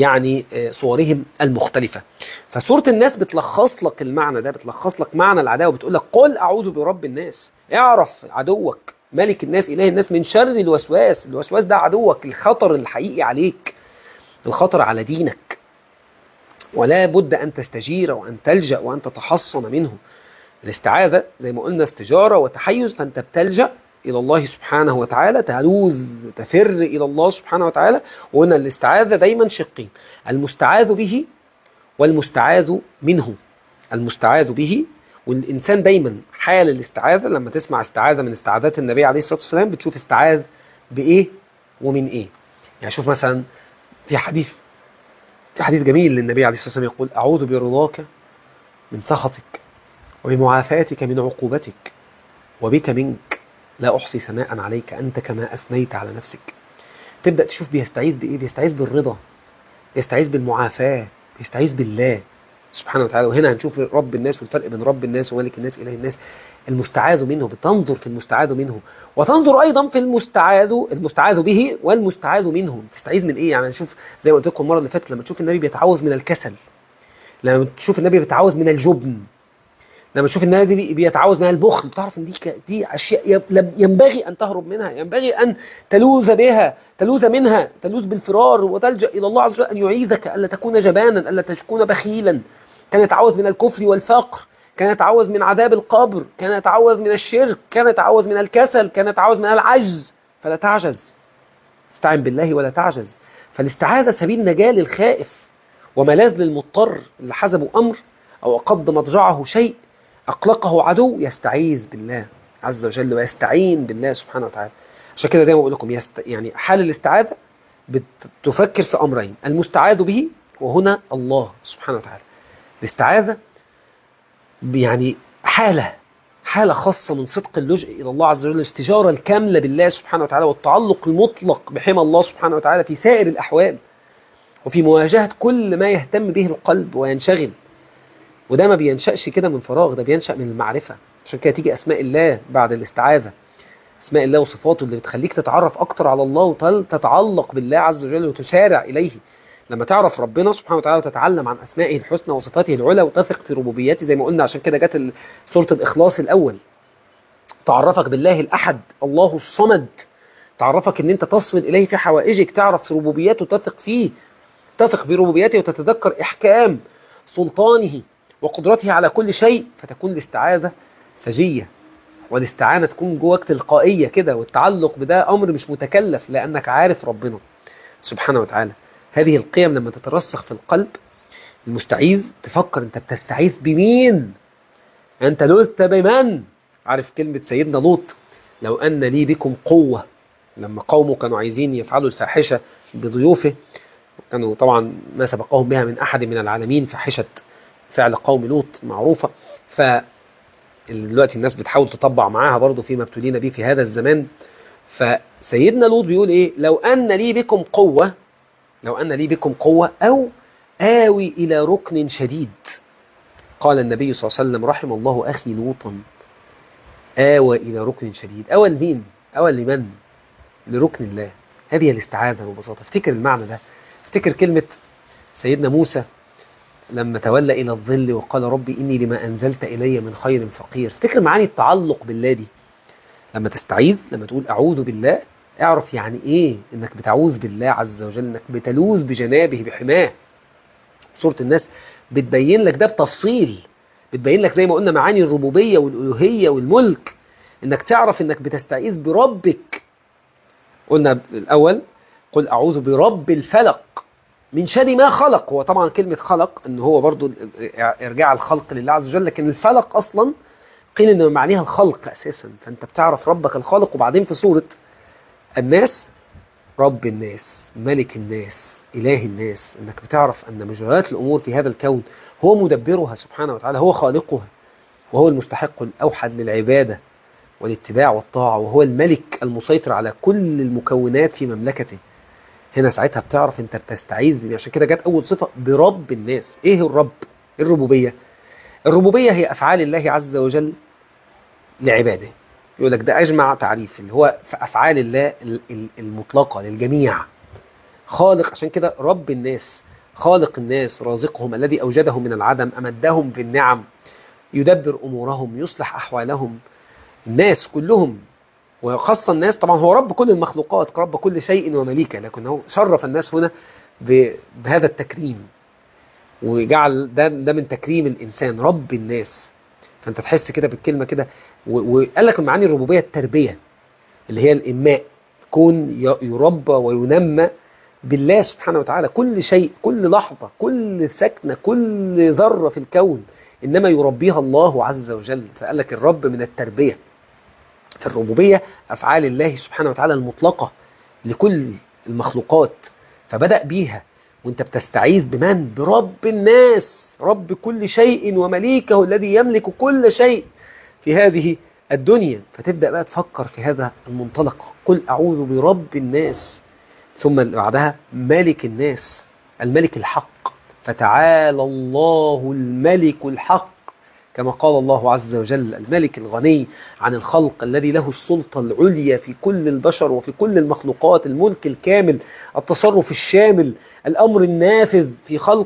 صورهم المختلفة. فسورة الناس بتلخص لك المعنى ده، بتلخص لك معنى العداوة، بتقول لك قل أعوذ برب الناس. اعرف عدوك ملك الناس إله الناس من شر الوسواس. الوسواس ده عدوك، الخطر الحقيقي عليك، الخطر على دينك، ولا بد أن تستجير وأن تلجأ وأن تتحصن منه. الاستعاذة زي ما قلنا استجارة وتحيز، فأنت بتلجأ إلى الله سبحانه وتعالى، تلوذ تفر إلى الله سبحانه وتعالى. وقلنا الاستعاذة دايما شقين، المستعاذ به والمستعاذ منه. المستعاذ به، والإنسان دايما حال الاستعاذة لما تسمع استعاذة من استعاذات النبي عليه الصلاة والسلام بتشوف استعاذ بإيه ومن إيه. يعني شوف مثلا في حديث جميل للنبي عليه الصلاة والسلام يقول أعوذ برضاك من سخطك وبمعافاتك من عقوبتك وبك منك لا أحصي ثناء عليك أنت كما أثنيت على نفسك. تبدأ تشوف بيستعيذ بإيه، بيستعيذ بالرضا، بيستعيذ بالمعافاة، بيستعيذ بالله سبحانه وتعالى. وهنا هنشوف رب الناس والفرق بين رب الناس وملك الناس إله الناس. المستعاذ منه، بتنظر في المستعاذ منه، وتنظر أيضا في المستعاذ به والمستعاذ منه. تستعيذ من إيه؟ يعني نشوف زي ما قلت لكم المرة اللي فاتت، لما تشوف النبي بيتعوذ من الكسل، لما تشوف النبي بيتعوذ من الجبن، لما تشوف الناس دي بيتعوذ منها البخل، بتعرف ان دي اشياء ينبغي ان تهرب منها، ينبغي ان تلوذ بها، تلوذ منها، تلوذ بالفرار وتلجأ الى الله عز وجل ان يعيذك، الا تكون جبانا، الا تكون بخيلا. كان يتعوذ من الكفر والفقر، كان يتعوذ من عذاب القبر، كان يتعوذ من الشرك، كان يتعوذ من الكسل، كان يتعوذ من العجز. فلا تعجز، استعن بالله ولا تعجز. فالاستعاذة سبيل نجاة للخائف وملاذ للمضطر اللي حزبه أمر أو أقض مضجعه شيء أقلقه عدو، يستعيذ بالله عز وجل ويستعين بالله سبحانه وتعالى. عشان كده زي ما بقول لكم يعني حال الاستعاذة بتفكر في أمرين: المستعاذ به، وهنا الله سبحانه وتعالى. الاستعاذة يعني حالة خاصة من صدق اللجوء إلى الله عز وجل، الاستجارة الكاملة بالله سبحانه وتعالى، والتعلق المطلق بحمى الله سبحانه وتعالى في سائر الأحوال، وفي مواجهة كل ما يهتم به القلب وينشغل. وده ما بينشأش كده من فراغ، ده بينشأ من المعرفة. عشان كده تيجي أسماء الله بعد الاستعاذة، أسماء الله وصفاته اللي بتخليك تتعرف أكتر على الله وتتعلق بالله عز وجل وتسارع إليه. لما تعرف ربنا سبحانه وتعالى وتتعلم عن أسمائه الحسنى وصفاته العلى وتثق في ربوبيته زي ما قلنا، عشان كده جت سورة الإخلاص الأول تعرفك بالله الأحد الله الصمد، تعرفك ان انت تصل إليه في حوائجك، تعرف في ربوبيته، تثق فيه، تثق في ربوبيته وتتذكر إحكام سلطانه وقدرته على كل شيء، فتكون الاستعاذة سجية، والاستعانة تكون جواك تلقائية كده، والتعلق بده أمر مش متكلف لأنك عارف ربنا سبحانه وتعالى. هذه القيم لما تترسخ في القلب المستعيذ تفكر انت بتستعيذ بمين، انت لذت بمن. عارف كلمة سيدنا لوط: لو أن لي بكم قوة، لما قومه كانوا عايزين يفعلوا الفاحشة بضيوفه، كانوا طبعا ما سبقهم بها من أحد من العالمين، فاحشة فعل قوم لوط معروفة، دلوقتي الناس بتحاول تطبع معاها برضو فيما ابتلينا به في هذا الزمان. فسيدنا لوط بيقول ايه: لو أن لي بكم قوة، لو أن لي بكم قوة أو آوي إلى ركن شديد. قال النبي صلى الله عليه وسلم: رحم الله أخي لوطا آوى إلى ركن شديد. آوى لمين؟ آوى لمن؟ لركن الله. هذه الاستعاذة ببساطة. افتكر المعنى ده، افتكر كلمة سيدنا موسى لما تولى إلى الظل وقال: ربي إني لما أنزلت إلي من خير فقير. افتكر معاني التعلق بالله دي. لما تستعيذ، لما تقول أعوذ بالله، اعرف يعني إيه إنك بتعوذ بالله عز وجل، إنك بتلوذ بجنابه بحماه. سورة الناس بتبين لك ده بتفصيل، بتبين لك زي ما قلنا معاني الربوبية والألوهية والملك، إنك تعرف إنك بتستعيذ بربك. قلنا الأول: قل أعوذ برب الفلق من شر ما خلق. هو طبعا كلمة خلق إن هو برضو إرجاع الخلق لله عز وجل، لكن الفلق أصلا قيل إنه معنيها الخلق أساسا. فأنت بتعرف ربك الخالق. وبعدين في سورة الناس: رب الناس، ملك الناس، إله الناس. إنك بتعرف أن مجريات الأمور في هذا الكون هو مدبرها سبحانه وتعالى، هو خالقها، وهو المستحق الأوحد للعبادة والاتباع والطاعة، وهو الملك المسيطر على كل المكونات في مملكته. هنا ساعتها بتعرف انت بتستعيذ. عشان كده جت أول صفة برب الناس. ايه الرب؟ الربوبية. الربوبية هي أفعال الله عز وجل لعباده. يقول لك ده أجمع تعريف، اللي هو في أفعال الله المطلقة للجميع. خالق، عشان كده رب الناس، خالق الناس، رازقهم، الذي أوجدهم من العدم، أمدهم بالنعم، يدبر أمورهم، يصلح أحوالهم. الناس كلهم، وخاصة الناس طبعا هو رب كل المخلوقات، رب كل شيء ومليكه، لكن هو شرف الناس هنا بهذا التكريم، وجعل ده من تكريم الإنسان، رب الناس. فأنت تحس كده بالكلمة كده. وقال لك معاني الربوبية التربية، اللي هي الإنماء، كون يربى وينمى بالله سبحانه وتعالى. كل شيء، كل لحظة، كل سكنة، كل ذرة في الكون إنما يربيها الله عز وجل. فقال لك الرب من التربية. في الربوبية أفعال الله سبحانه وتعالى المطلقة لكل المخلوقات، فبدأ بيها. وانت بتستعيذ بمن؟ برب الناس، رب كل شيء ومليكه الذي يملك كل شيء في هذه الدنيا. فتبدأ بقى تفكر في هذا المنطلق: قل أعوذ برب الناس، ثم بعدها ملك الناس، الملك الحق. فتعالى الله الملك الحق، كما قال الله عز وجل: الملك الغني عن الخلق، الذي له السلطة العليا في كل البشر وفي كل المخلوقات، الملك الكامل، التصرف الشامل، الأمر النافذ في خلقه،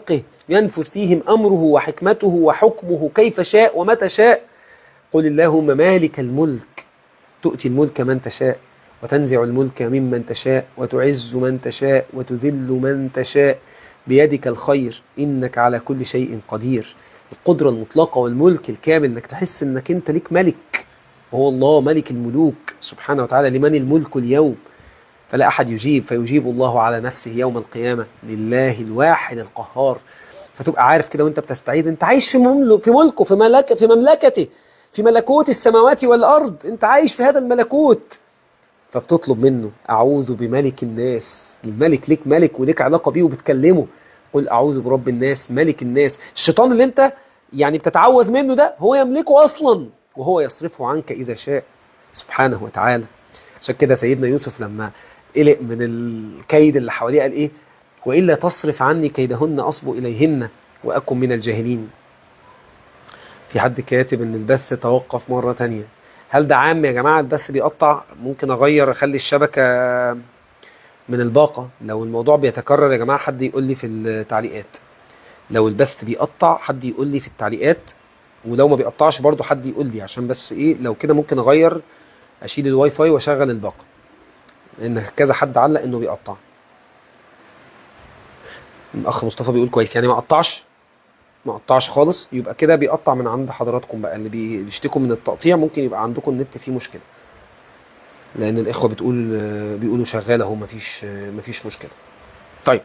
ينفذ فيهم أمره وحكمته وحكمه كيف شاء ومتى شاء. قل اللهم مالك الملك تؤتي الملك من تشاء وتنزع الملك ممن تشاء وتعز من تشاء وتذل من تشاء بيدك الخير إنك على كل شيء قدير. القدرة المطلقة والملك الكامل، انك تحس انك انت ليك ملك، وهو الله ملك الملوك سبحانه وتعالى. لمن الملك اليوم؟ فلا أحد يجيب، فيجيب الله على نفسه يوم القيامة لله الواحد القهار. فتبقى عارف كده وانت بتستعيد، انت عايش في ملكه، في مملكته، في ملكوت السماوات والأرض، انت عايش في هذا الملكوت. فبتطلب منه أعوذ بملك الناس. الملك ليك ملك وليك علاقة بيه وبتكلمه. قل أعوذ برب الناس ملك الناس. الشيطان اللي انت يعني بتتعوذ منه ده هو يملكه أصلا، وهو يصرفه عنك إذا شاء سبحانه وتعالى. عشان كده سيدنا يوسف لما قلق من الكيد اللي حواليه قال إيه؟ وإلا تصرف عني كيدهن أصب إليهن وأكن من الجاهلين. في حد كاتب إن البث توقف مرة تانية. هل ده عام يا جماعة؟ البث بيقطع، ممكن أغير أخلي الشبكة من الباقة. لو الموضوع بيتكرر يا جماعة حد يقول لي في التعليقات. لو البث بيقطع حد يقول لي في التعليقات، ولو ما بيقطعش برضو حد يقول لي، عشان بس إيه لو كده ممكن أغير أشيل الواي فاي وأشغل الباقة، لأن كذا حد علق إنه بيقطع. الأخ مصطفى بيقول كويس، يعني ما قطعش خالص، يبقى كده بيقطع من عند حضراتكم بقى. اللي بيشتكوا من التقطيع ممكن يبقى عندكم النت فيه مشكلة، لأن الإخوة بيقولوا شغال اهو، مفيش مشكلة. طيب،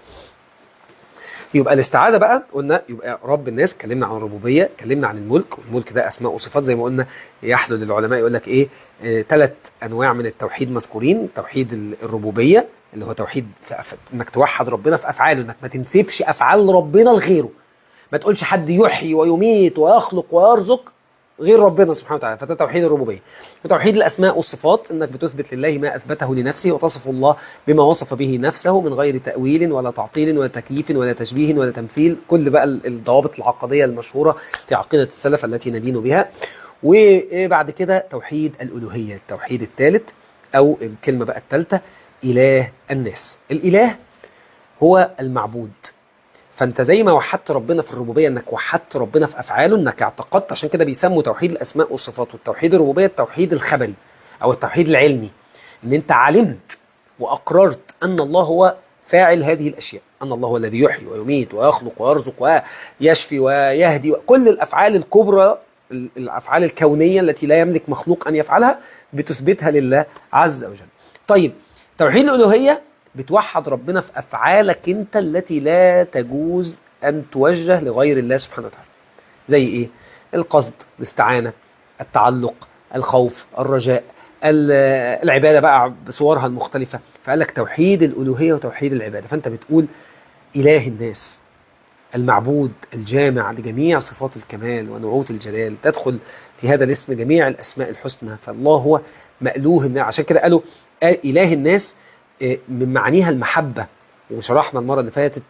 يبقى الاستعاذة بقى قلنا يبقى رب الناس، اتكلمنا عن الربوبية، اتكلمنا عن الملك، والملك ده أسماء وصفات زي ما قلنا. يحلو للعلماء يقول لك إيه، 3 أنواع من التوحيد مذكورين. توحيد الربوبية اللي هو توحيد إنك توحد ربنا في أفعاله، إنك ما تنسبش أفعال ربنا لغيره، ما تقولش حد يحيي ويميت ويخلق ويرزق غير ربنا سبحانه وتعالى، فده توحيد الربوبية. وتوحيد الأسماء والصفات إنك بتثبت لله ما أثبته لنفسه، وتصف الله بما وصف به نفسه من غير تأويل ولا تعطيل ولا تكييف ولا تشبيه ولا تمثيل، كل بقى الضوابط العقدية المشهورة في عقيدة السلف التي ندين بها. وبعد كده توحيد الألوهية، التوحيد الثالث أو الكلمة بقى الثالثة، إله الناس. الإله هو المعبود. فانت زي ما وحدت ربنا في الربوبيه، انك وحدت ربنا في افعاله، انك اعتقدت، عشان كده بيسموا توحيد الاسماء والصفات والتوحيد الربوبيه التوحيد الخبري او التوحيد العلمي، ان انت علمت واقررت ان الله هو فاعل هذه الاشياء، ان الله هو الذي يحيي ويميت ويخلق ويرزق ويشفي ويهدي، كل الافعال الكبرى، الافعال الكونيه التي لا يملك مخلوق ان يفعلها بتثبتها لله عز وجل. طيب، توحيد الالوهيه بتوحد ربنا في أفعالك أنت التي لا تجوز أن توجه لغير الله سبحانه وتعالى. زي إيه؟ القصد، الاستعانة، التعلق، الخوف، الرجاء، العبادة بقى بصورها المختلفة. فقال لك توحيد الألوهية وتوحيد العبادة. فأنت بتقول إله الناس، المعبود الجامع لجميع صفات الكمال ونعوت الجلال، تدخل في هذا الاسم جميع الأسماء الحسنى. فالله هو مألوه الناس، عشان كده قالوا إله الناس من معانيها المحبة. وشرحنا المرة اللي فاتت،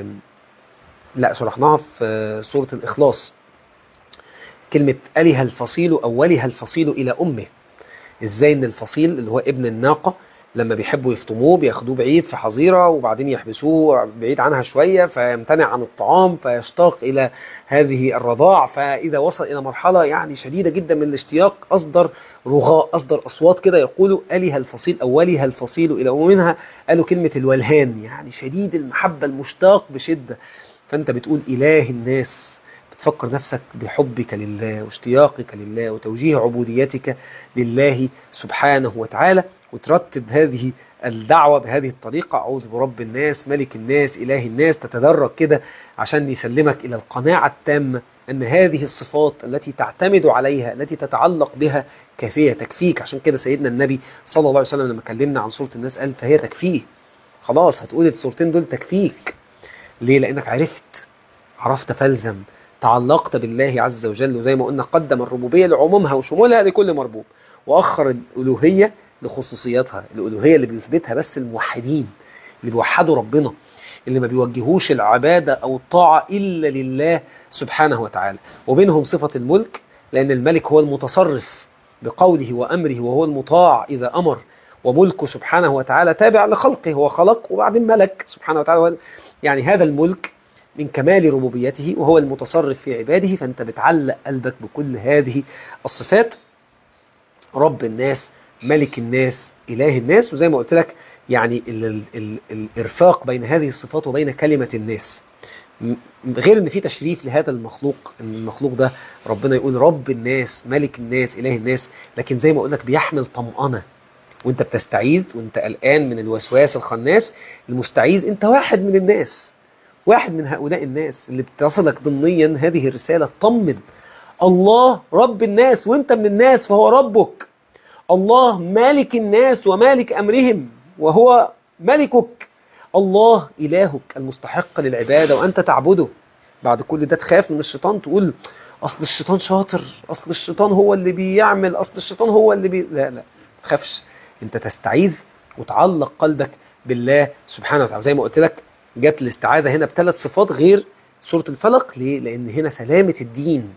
شرحناها في سورة الإخلاص، كلمة أله الفصيل أو وله الفصيل إلى أمه. إزاي إن الفصيل اللي هو ابن الناقة لما بيحبوا يفطموه بياخدوه بعيد في حظيرة، وبعدين يحبسوه بعيد عنها شوية فيمتنع عن الطعام فيشتاق إلى هذه الرضاع، فإذا وصل إلى مرحلة يعني شديدة جدا من الاشتياق أصدر رغاء، أصدر أصوات كده يقولوا أله الفصيل أو وله الفصيل إلى أمه. منها قالوا كلمة الولهان، يعني شديد المحبة المشتاق بشدة. فأنت بتقول إله الناس، بتفكر نفسك بحبك لله واشتياقك لله وتوجيه عبوديتك لله سبحانه وتعالى، وترتب هذه الدعوة بهذه الطريقة: أعوذ برب الناس ملك الناس إله الناس. تتدرج كده عشان يسلمك إلى القناعة التامة أن هذه الصفات التي تعتمد عليها، التي تتعلق بها، كافية تكفيك. عشان كده سيدنا النبي صلى الله عليه وسلم لما كلمنا عن سورة الناس قال فهي تكفيه. خلاص هتقول السورتين دول تكفيك. ليه؟ لأنك عرفت فالزم، تعلقت بالله عز وجل. وزي ما قلنا قدم الربوبية لعمومها وشمولها لكل مربوب، وأخر الألوهية لخصوصياتها. الألوهية اللي بيثبتها بس الموحدين، اللي بيوحدوا ربنا، اللي ما بيوجهوش العبادة أو الطاعة إلا لله سبحانه وتعالى. وبينهم صفة الملك، لأن الملك هو المتصرف بقوله وأمره، وهو المطاع إذا أمر، وملكه سبحانه وتعالى تابع لخلقه. هو خلق وبعدين ملك سبحانه وتعالى. يعني هذا الملك من كمال ربوبيته، وهو المتصرف في عباده. فأنت بتعلق قلبك بكل هذه الصفات: رب الناس، ملك الناس، إله الناس. وزي ما قلت لك يعني الإرفاق بين هذه الصفات وبين كلمة الناس، غير ان في تشريف لهذا المخلوق، ان المخلوق ده ربنا يقول رب الناس، ملك الناس، اله الناس، لكن زي ما اقول لك بيحمل طمأنة وانت بتستعيذ وانت قلقان من الوسواس الخناس. المستعيذ انت واحد من الناس، واحد من هؤلاء الناس اللي بتصلك ضمنيا هذه الرسالة. طمن الله رب الناس وانت من الناس فهو ربك. الله مالك الناس ومالك أمرهم وهو ملكك. الله إلهك المستحق للعبادة وأنت تعبده. بعد كل ده تخاف من الشيطان، تقول أصل الشيطان شاطر، أصل الشيطان هو اللي بيعمل، أصل الشيطان هو اللي لا لا، تخافش. أنت تستعيذ وتعلق قلبك بالله سبحانه وتعالى. زي ما قلت لك جت الاستعاذة هنا بثلاث صفات غير سورة الفلق. ليه؟ لأن هنا سلامة الدين.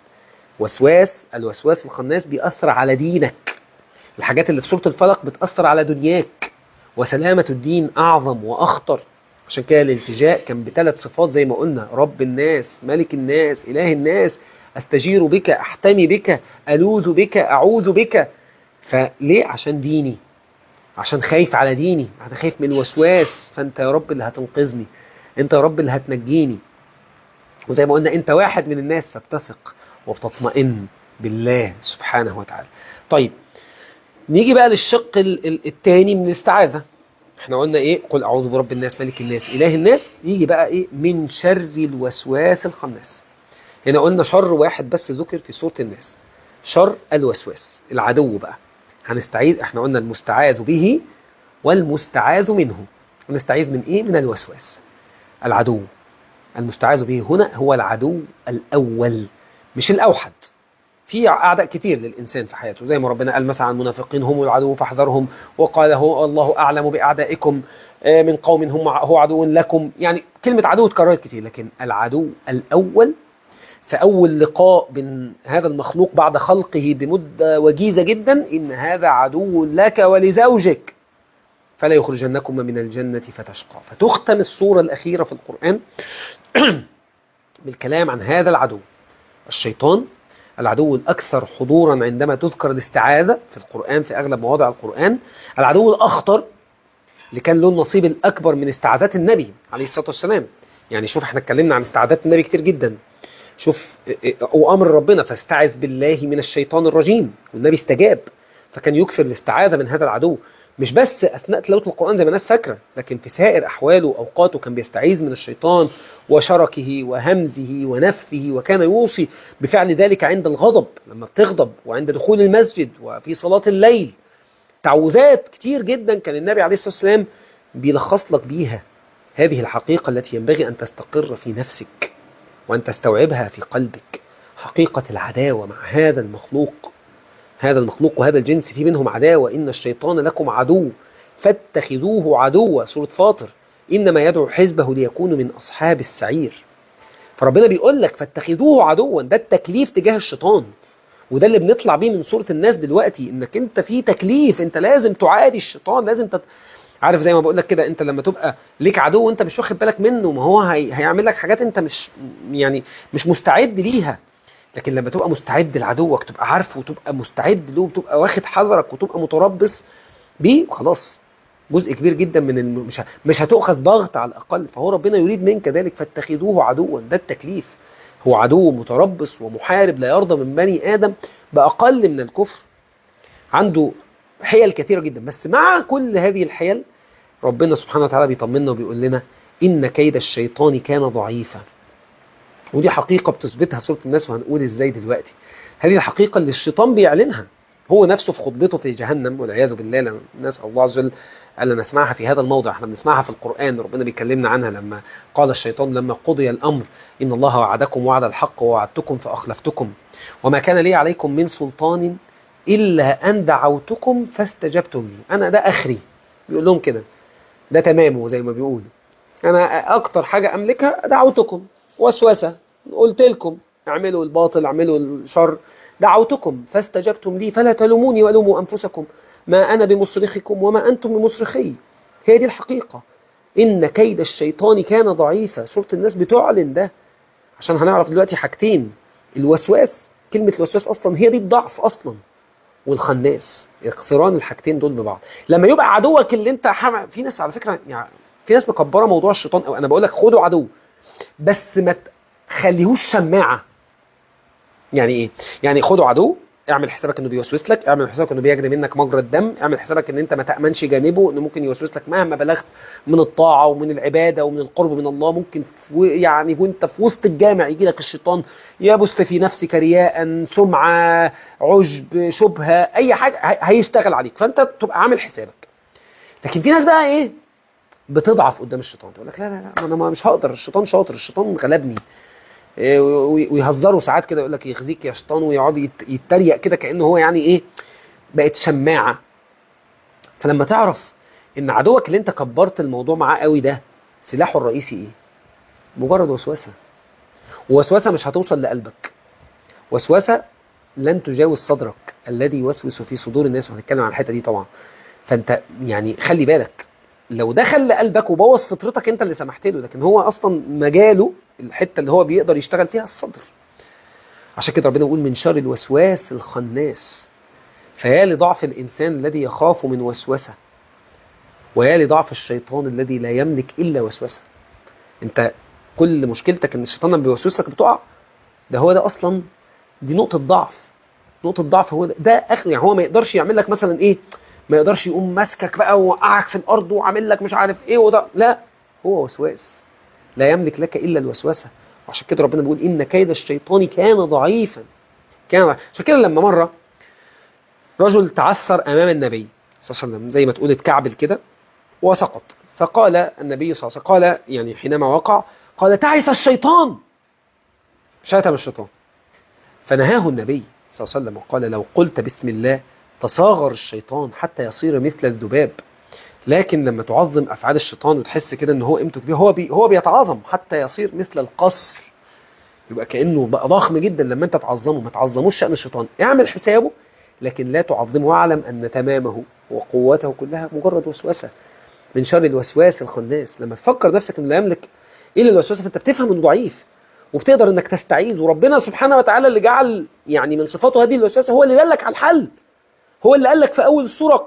الوسواس الخناس بيأثر على دينك. الحاجات اللي في سورة الفلق بتأثر على دنياك، وسلامة الدين أعظم وأخطر. عشان كده الالتجاء كان بثلاث صفات زي ما قلنا: رب الناس، ملك الناس، إله الناس. أستجير بك، أحتمي بك، ألوذ بك، أعوذ بك. فليه؟ عشان ديني، عشان خايف على ديني، أنا خايف من الوسواس. فأنت يا رب اللي هتنقذني، أنت يا رب اللي هتنجيني. وزي ما قلنا أنت واحد من الناس، فبتثق وبتطمئن بالله سبحانه وتعالى. طيب نيجي بقى للشق الثاني من الاستعاذة. احنا قلنا ايه؟ قل اعوذ برب الناس، ملك الناس، اله الناس. يجي بقى ايه؟ من شر الوسواس الخناس. هنا قلنا شر واحد بس ذكر في سورة الناس، شر الوسواس العدو. بقى هنستعيذ، احنا قلنا المستعاذ به والمستعاذ منه. هنستعيذ من ايه؟ من الوسواس العدو. المستعاذ به هنا هو العدو الأول مش الأوحد. في أعداء كتير للإنسان في حياته، زي ما ربنا قال مثلا عن المنافقين: هم العدو فاحذرهم، وقال هو الله أعلم بأعدائكم من قوم هو عدو لكم. يعني كلمة عدو اتكررت كتير، لكن العدو الأول في أول لقاء بين هذا المخلوق بعد خلقه بمدة وجيزة جدا: إن هذا عدو لك ولزوجك فلا يخرجنكم من الجنة فتشقى. فتختم السورة الأخيرة في القرآن بالكلام عن هذا العدو، الشيطان، العدو الأكثر حضورا عندما تذكر الاستعاذة في القرآن، في أغلب مواضع القرآن. العدو الأخطر اللي كان له النصيب الأكبر من استعاذات النبي عليه الصلاة والسلام. يعني شوف، احنا اتكلمنا عن استعاذات النبي كتير جدا. شوف وأمر ربنا: فاستعذ بالله من الشيطان الرجيم، والنبي استجاب. فكان يكثر الاستعاذة من هذا العدو، مش بس أثناء تلاوة القرآن زي ما الناس فاكرة، لكن في سائر أحواله وأوقاته كان بيستعيذ من الشيطان وشركه وهمزه ونفه. وكان يوصي بفعل ذلك عند الغضب، لما بتغضب، وعند دخول المسجد، وفي صلاة الليل. تعوذات كتير جدا كان النبي عليه الصلاة والسلام بيلخص لك بيها هذه الحقيقة التي ينبغي أن تستقر في نفسك وأن تستوعبها في قلبك: حقيقة العداوة مع هذا المخلوق. هذا المخلوق وهذا الجنس في منهم عداوة: إن الشيطان لكم عدو فاتخذوه عدوا. سورة فاطر: إنما يدعو حزبه ليكونوا من أصحاب السعير. فربنا بيقول لك فاتخذوه عدوا. ده التكليف تجاه الشيطان، وده اللي بنطلع بيه من سورة الناس دلوقتي، إنك أنت في تكليف، أنت لازم تعادي الشيطان، لازم عارف زي ما بقول لك كده، أنت لما تبقى ليك عدو وأنت مش واخد بالك منه، ما هو هيعمل لك حاجات أنت مش مستعد ليها. لكن لما تبقى مستعد لعدوك، تبقى عارفه وتبقى مستعد له وتبقى واخد حذرك وتبقى متربص بيه، خلاص جزء كبير جدا من مش هتؤخذ ضغط على الأقل. فهو ربنا يريد منك ذلك: فاتخذوه عدوا. ده التكليف. هو عدو متربص ومحارب لا يرضى من بني آدم بأقل من الكفر. عنده حيل كثيرة جدا، بس مع كل هذه الحيل ربنا سبحانه وتعالى بيطمنا وبيقول لنا: إن كيد الشيطان كان ضعيفا. ودي حقيقة بتثبتها سورة الناس، وهنقول ازاي دلوقتي. هذه الحقيقة اللي الشيطان بيعلنها هو نفسه في خطبته في جهنم والعياذ بالله. نسأل الله عز وجل ألا نسمعها في هذا الموضع. احنا بنسمعها في القرآن، ربنا بيكلمنا عنها لما قال الشيطان لما قضي الأمر: إن الله وعدكم وعد الحق ووعدتكم فأخلفتكم وما كان لي عليكم من سلطان إلا أن دعوتكم فاستجبتم لي. أنا ده آخري، بيقول لهم كده، ده تمامه زي ما بيقول. أنا أكتر حاجة أملكها دعوتكم، وسوسة، قلت لكم اعملوا الباطل، اعملوا الشر، دعوتكم فاستجبتم لي فلا تلوموني ولوموا أنفسكم ما أنا بمصرخكم وما أنتم بمصرخي. هي دي الحقيقة. إن كيد الشيطان كان ضعيفا. سورة الناس بتعلن ده، عشان هنعرف دلوقتي حاجتين. الوسواس، كلمة الوسواس أصلا هي دي الضعف أصلا، والخناس، اقتران الحاجتين دول ببعض. لما يبقى عدوك اللي انت في ناس على فكرة يعني، في ناس مكبرة موضوع الشيطان، أو أنا بقول لك خده عدو بس ما تخليهوش شماعة. يعني ايه؟ يعني خده عدو، اعمل حسابك انه بيوسوس لك، اعمل حسابك انه بيجري منك مجرى الدم، اعمل حسابك ان انت ما تأمنش جانبه، انه ممكن يوسوس لك مهما بلغت من الطاعة ومن العبادة ومن القرب من الله. ممكن يعني وانت في وسط الجامع يجي لك الشيطان يبث في نفسك رياء، سمعة، عجب، شبهة، اي حاجة هيشتغل عليك، فانت تبقى عامل حسابك. لكن في ناس بقى ايه، بتضعف قدام الشيطان، تقول لك لا لا لا، انا مش هقدر، الشيطان شاطر، الشيطان غلبني. ويهزروا ساعات كده، يقول لك يخزيك يا شيطان، ويقعد يتريق كده كأنه هو يعني ايه، بقت شماعة. فلما تعرف ان عدوك اللي انت كبرت الموضوع معاه قوي ده سلاحه الرئيسي ايه؟ مجرد وسوسة. ووسوسة مش هتوصل لقلبك، وسوسة لن تجاوز صدرك الذي يوسوس في صدور الناس، وهنتكلم عن الحتة دي طبعا. فانت يعني خلي بالك، لو دخل لقلبك وبوظ فطرتك انت اللي سمحت له، لكن هو اصلا مجاله الحتة اللي هو بيقدر يشتغل فيها الصدر. عشان كده ربنا يقول من شر الوسواس الخناس. فيا لضعف الإنسان الذي يخاف من وسوسة، ويا لضعف الشيطان الذي لا يملك إلا وسوسة. انت كل مشكلتك ان الشيطان لما بيوسوسك بتقع. ده هو ده أصلا، دي نقطة ضعف. نقطة ضعف هو ده آخر. يعني هو ما يقدرش يعمل لك مثلا إيه، ما يقدرش يقوم ماسكك بقى ووقعك في الأرض وعامل لك مش عارف إيه وده، لا، هو وسواس، لا يملك لك إلا الوسوسة. وعشان كده ربنا بيقول إن كيد الشيطان كان ضعيفا. عشان كده لما مرة رجل تعثر أمام النبي صلى الله عليه وسلم، زي ما تقول اتكعبل كده وسقط، فقال النبي صلى الله عليه وسلم، قال يعني حينما وقع، قال تعس الشيطان، شتم الشيطان. فنهاه النبي صلى الله عليه وسلم وقال لو قلت بسم الله تصاغر الشيطان حتى يصير مثل الذباب. لكن لما تعظم أفعال الشيطان وتحس كده ان هو قيمته كبيره، هو بيتعاظم حتى يصير مثل القصر، يبقى كأنه بقى ضخم جدا. لما انت تعظمه، ما تعظموش شأن الشيطان، اعمل حسابه لكن لا تعظمه، واعلم أن تمامه وقوته كلها مجرد وسوسة من شر الوسواس الخناس. لما تفكر نفسك انه لا يملك الا الوسوسه، فانت بتفهم انه ضعيف وبتقدر انك تستعيذ. وربنا سبحانه وتعالى اللي جعل يعني من صفاته هذه الوسوسه، هو اللي دلك على الحل. هو اللي قال لك في اول السوره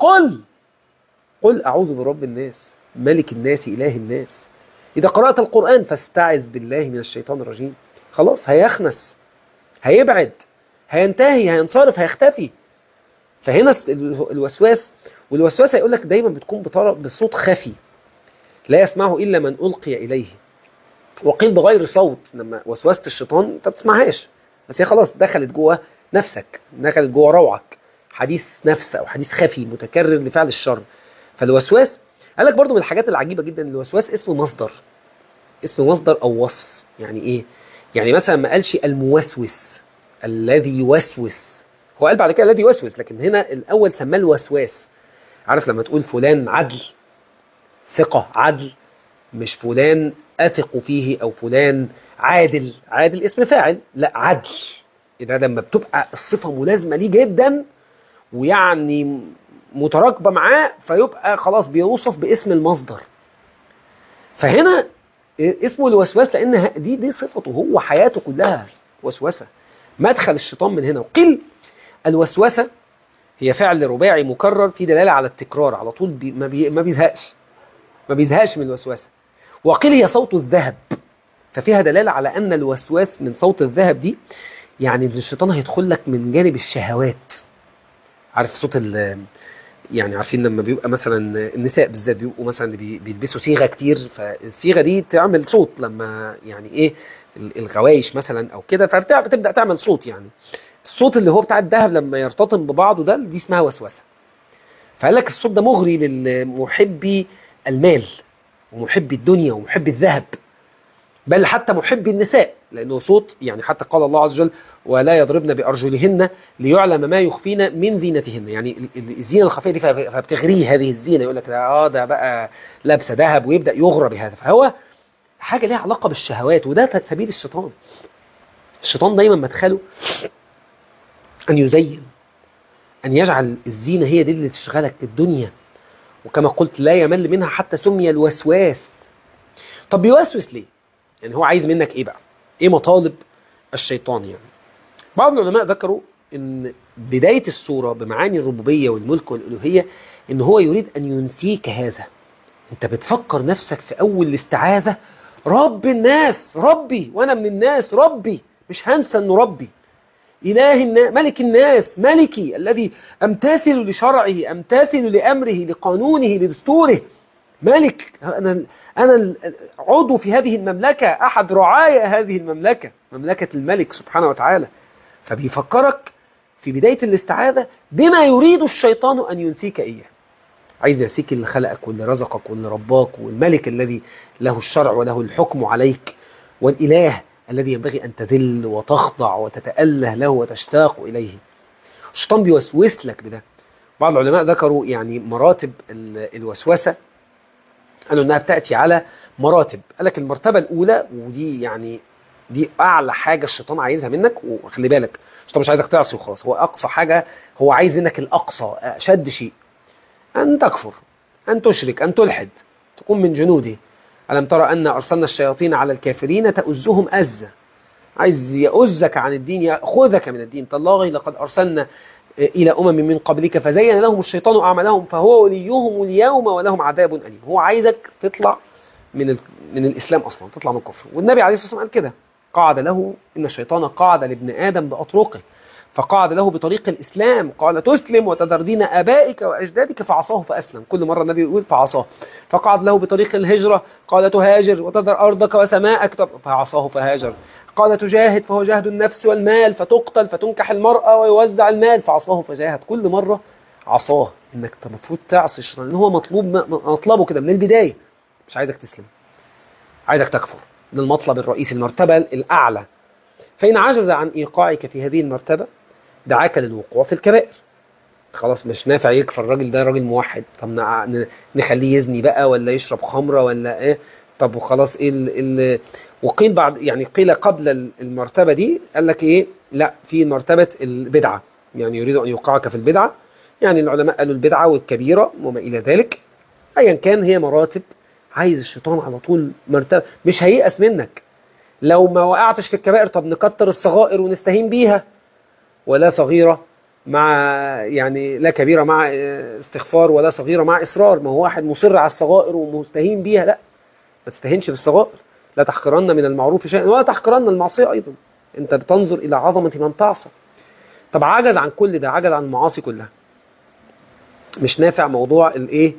قل اعوذ برب الناس ملك الناس اله الناس. اذا قرات القران فاستعذ بالله من الشيطان الرجيم. خلاص هيخنس، هيبعد، هينتهي، هينصرف، هيختفي. فهنا الوسواس، والوسوسه يقول لك دايما بتكون بصوت خفي لا يسمعه الا من القي اليه، وقيل بغير صوت. لما وسوسة الشيطان انت ما بتسمعهاش، بس هي خلاص دخلت جوه نفسك، دخلت جوه روعك، حديث نفس او حديث خفي متكرر لفعل الشر. فالوسواس قال لك برضو من الحاجات العجيبة جدا، الوسواس اسمه مصدر، اسمه مصدر او وصف. يعني ايه؟ يعني مثلا ما قالش الموسوس الذي يوسوس، هو قال بعد كده الذي يوسوس، لكن هنا الاول سماه الوسواس. عارف لما تقول فلان عدل، ثقة عدل، مش فلان أثق فيه أو فلان عادل. عادل اسم فاعل، لا عدل. إذا لما بتبقى الصفة ملازمة ليه جدا ويعني متراكبة معاه، فيبقى خلاص بيوصف باسم المصدر. فهنا اسمه الوسواس لأن دي صفته، هو حياته كلها وسوسة. مدخل الشيطان من هنا. وقيل الوسوسة هي فعل رباعي مكرر في دلالة على التكرار على طول، ما بيزهقش من الوسوسة. وقيل هي صوت الذهب، ففيها دلالة على أن الوسواس من صوت الذهب دي، يعني الشيطان هيدخل لك من جانب الشهوات. عارف صوت يعني عارفين لما بيبقى مثلا النساء بالذات بيبقوا مثلا اللي بيلبسوا صيغة كتير، فالصيغة دي تعمل صوت لما يعني ايه الغوايش مثلا او كده، فبتبدأ تعمل صوت. يعني الصوت اللي هو بتاع الذهب لما يرتطم ببعضه ده، دي اسمها وسوسة. فقال لك الصوت ده مغري للمحبي المال ومحبي الدنيا ومحبي الذهب، بل حتى محبي النساء، لأنه صوت يعني حتى قال الله عز وجل ولا يضربن بأرجلهن ليعلم ما يخفين من زينتهن. يعني الزينة الخفية دي فبتغريه هذه الزينة، يقول لك ده بقى لابسة ذهب، ويبدأ يغرى بهذا. فهو حاجة ليها علاقة بالشهوات، وده سبيل الشيطان. الشيطان دايما مدخله أن يزين، أن يجعل الزينة هي دي اللي تشغلك الدنيا. وكما قلت لا يمل منها حتى سمي الوسواس، طب بيوسوس ليه؟ يعني هو عايز منك ايه بقى؟ ايه مطالب الشيطان يعني؟ بعض العلماء ذكروا ان بداية السورة بمعاني الربوبية والملك والالوهية ان هو يريد ان ينسيك هذا. انت بتفكر نفسك في اول الاستعاذة رب الناس، ربي وانا من الناس، ربي مش هنسى انه ربي، اله الناس، ملك الناس، ملكي الذي امتثل لشرعه، امتثل لامره، لقانونه، لدستوره، ملك. انا عضو في هذه المملكة، احد رعايا هذه المملكة، مملكة الملك سبحانه وتعالى. فبيفكرك في بداية الاستعاذة بما يريد الشيطان ان ينسيك اياه. عايز ينسيك اللي خلقك واللي رزقك واللي رباك، والملك الذي له الشرع وله الحكم عليك، والإله الذي ينبغي أن تذل وتخضع وتتأله له وتشتاق إليه. الشيطان بيوسوس لك بده. بعض العلماء ذكروا يعني مراتب الوسوسة، قالوا أنها بتأتي على مراتب. قال لك المرتبة الأولى، ودي يعني دي أعلى حاجة الشيطان عايزها منك، وخلي بالك الشيطان مش عايزك تعصي وخلاص، هو أقصى حاجة هو عايز منك، الأقصى أشد شيء، أن تكفر، أن تشرك، أن تلحد، تكون من جنوده. ألم ترى أن أرسلنا الشياطين على الكافرين تؤزهم أزة. عايز يؤزك عن الدين، يأخذك من الدين. تالله لقد أرسلنا إلى أمم من قبلك فزين لهم الشيطان أعمالهم فهو وليهم اليوم ولهم عذاب أليم. هو عايزك تطلع من الإسلام أصلا، تطلع من الكفر. والنبي عليه الصلاة والسلام قال كده، قعد له إن الشيطان قعد لابن آدم بأطرقه فقعد له بطريق الإسلام، قال تسلم وتذر دين آبائك وأجدادك فعصاه فأسلم. كل مرة النبي يقول فعصاه. فقعد له بطريق الهجرة، قال تهاجر وتذر أرضك وسماءك فعصاه فهاجر. قال تجاهد فهو جهد النفس والمال، فتقتل فتنكح المرأة ويوزع المال فعصاه فجاهد. كل مرة عصاه، إنك المفروض تعصي الشيطان، لأن هو مطلبه كده من البداية، مش عايزك تسلم، عايزك تكفر. ده المطلب الرئيسي، المرتبة الأعلى. فإن عجز عن إيقاعك في هذه المرتبة دعاك للوقوع في الكبائر. خلاص مش نافع يكفر، الراجل ده راجل موحد، طب نخليه يزني بقى ولا يشرب خمرة ولا ايه؟ طب وخلاص ايه وقيل بعد، يعني قيل قبل المرتبة دي قال لك ايه، لا في مرتبة البدعة، يعني يريد ان يوقعك في البدعة. يعني العلماء قالوا البدعة والكبيرة وما الى ذلك، ايا كان هي مراتب. عايز الشيطان على طول مرتبة، مش هييأس منك. لو ما وقعتش في الكبائر طب نكتر الصغائر ونستهين بيها، ولا صغيرة مع يعني لا كبيرة مع استغفار، ولا صغيرة مع إصرار. ما هو واحد مصر على الصغائر ومستهين بيها، لا ما تستهينش بالصغائر. لا تحقرن من المعروف شيئا ولا تحقرن المعصية أيضا. أنت بتنظر إلى عظمة من تعصى. طب عجز عن كل ده، عجز عن المعاصي كلها، مش نافع موضوع الإيه،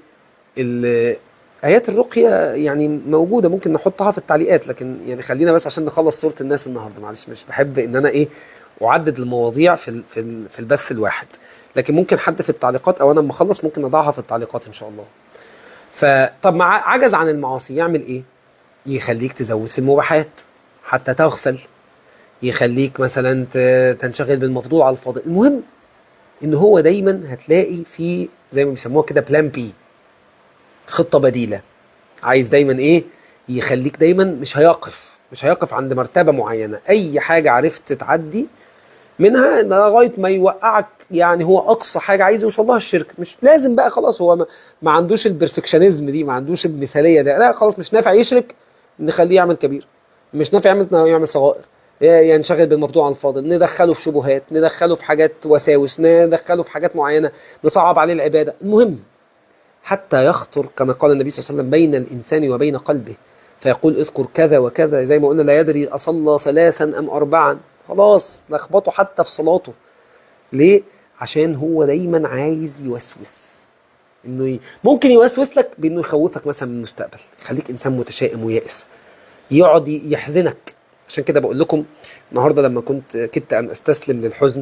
آيات الرقية يعني موجودة، ممكن نحطها في التعليقات، لكن يعني خلينا بس عشان نخلص سورة الناس النهاردة، معلش مش بحب إن أنا إيه أعدد المواضيع في البث الواحد، لكن ممكن حد في التعليقات أو أنا لما أخلص ممكن نضعها في التعليقات إن شاء الله. فطب مع عجز عن المعاصي يعمل إيه؟ يخليك تزود في المباحات حتى تغفل، يخليك مثلا تنشغل بالمفضول على الفاضل. المهم إن هو دايما هتلاقي في زي ما بيسموها كده بلان بي، خطة بديلة. عايز دايما ايه، يخليك دايما مش هيقف عند مرتبة معينة. اي حاجة عرفت تعدي منها لغاية ما يوقعك، يعني هو اقصى حاجة عايز يوصل لها الشرك. مش لازم بقى خلاص، هو ما عندوش البرفكشنزم دي، ما عندوش المثالية ده، لا خلاص مش نافع يشرك نخليه يعمل كبير، مش نافع يعمل صغائر، ينشغل بالموضوع عن الفاضل، ندخله في شبهات، ندخله في حاجات وساوس، ندخله في حاجات معينة، نصعب عليه العبادة. المهم حتى يخطر كما قال النبي صلى الله عليه وسلم بين الإنسان وبين قلبه، فيقول اذكر كذا وكذا، زي ما قلنا لا يدري أصلى ثلاثا أم أربعا، خلاص لخبطه حتى في صلاته. ليه؟ عشان هو دايما عايز يوسوس، انه ممكن يوسوس لك بانه يخوفك مثلا من المستقبل، يخليك انسان متشائم ويائس، يقعد يحزنك. عشان كده بقول لكم النهارده لما كدت ان استسلم للحزن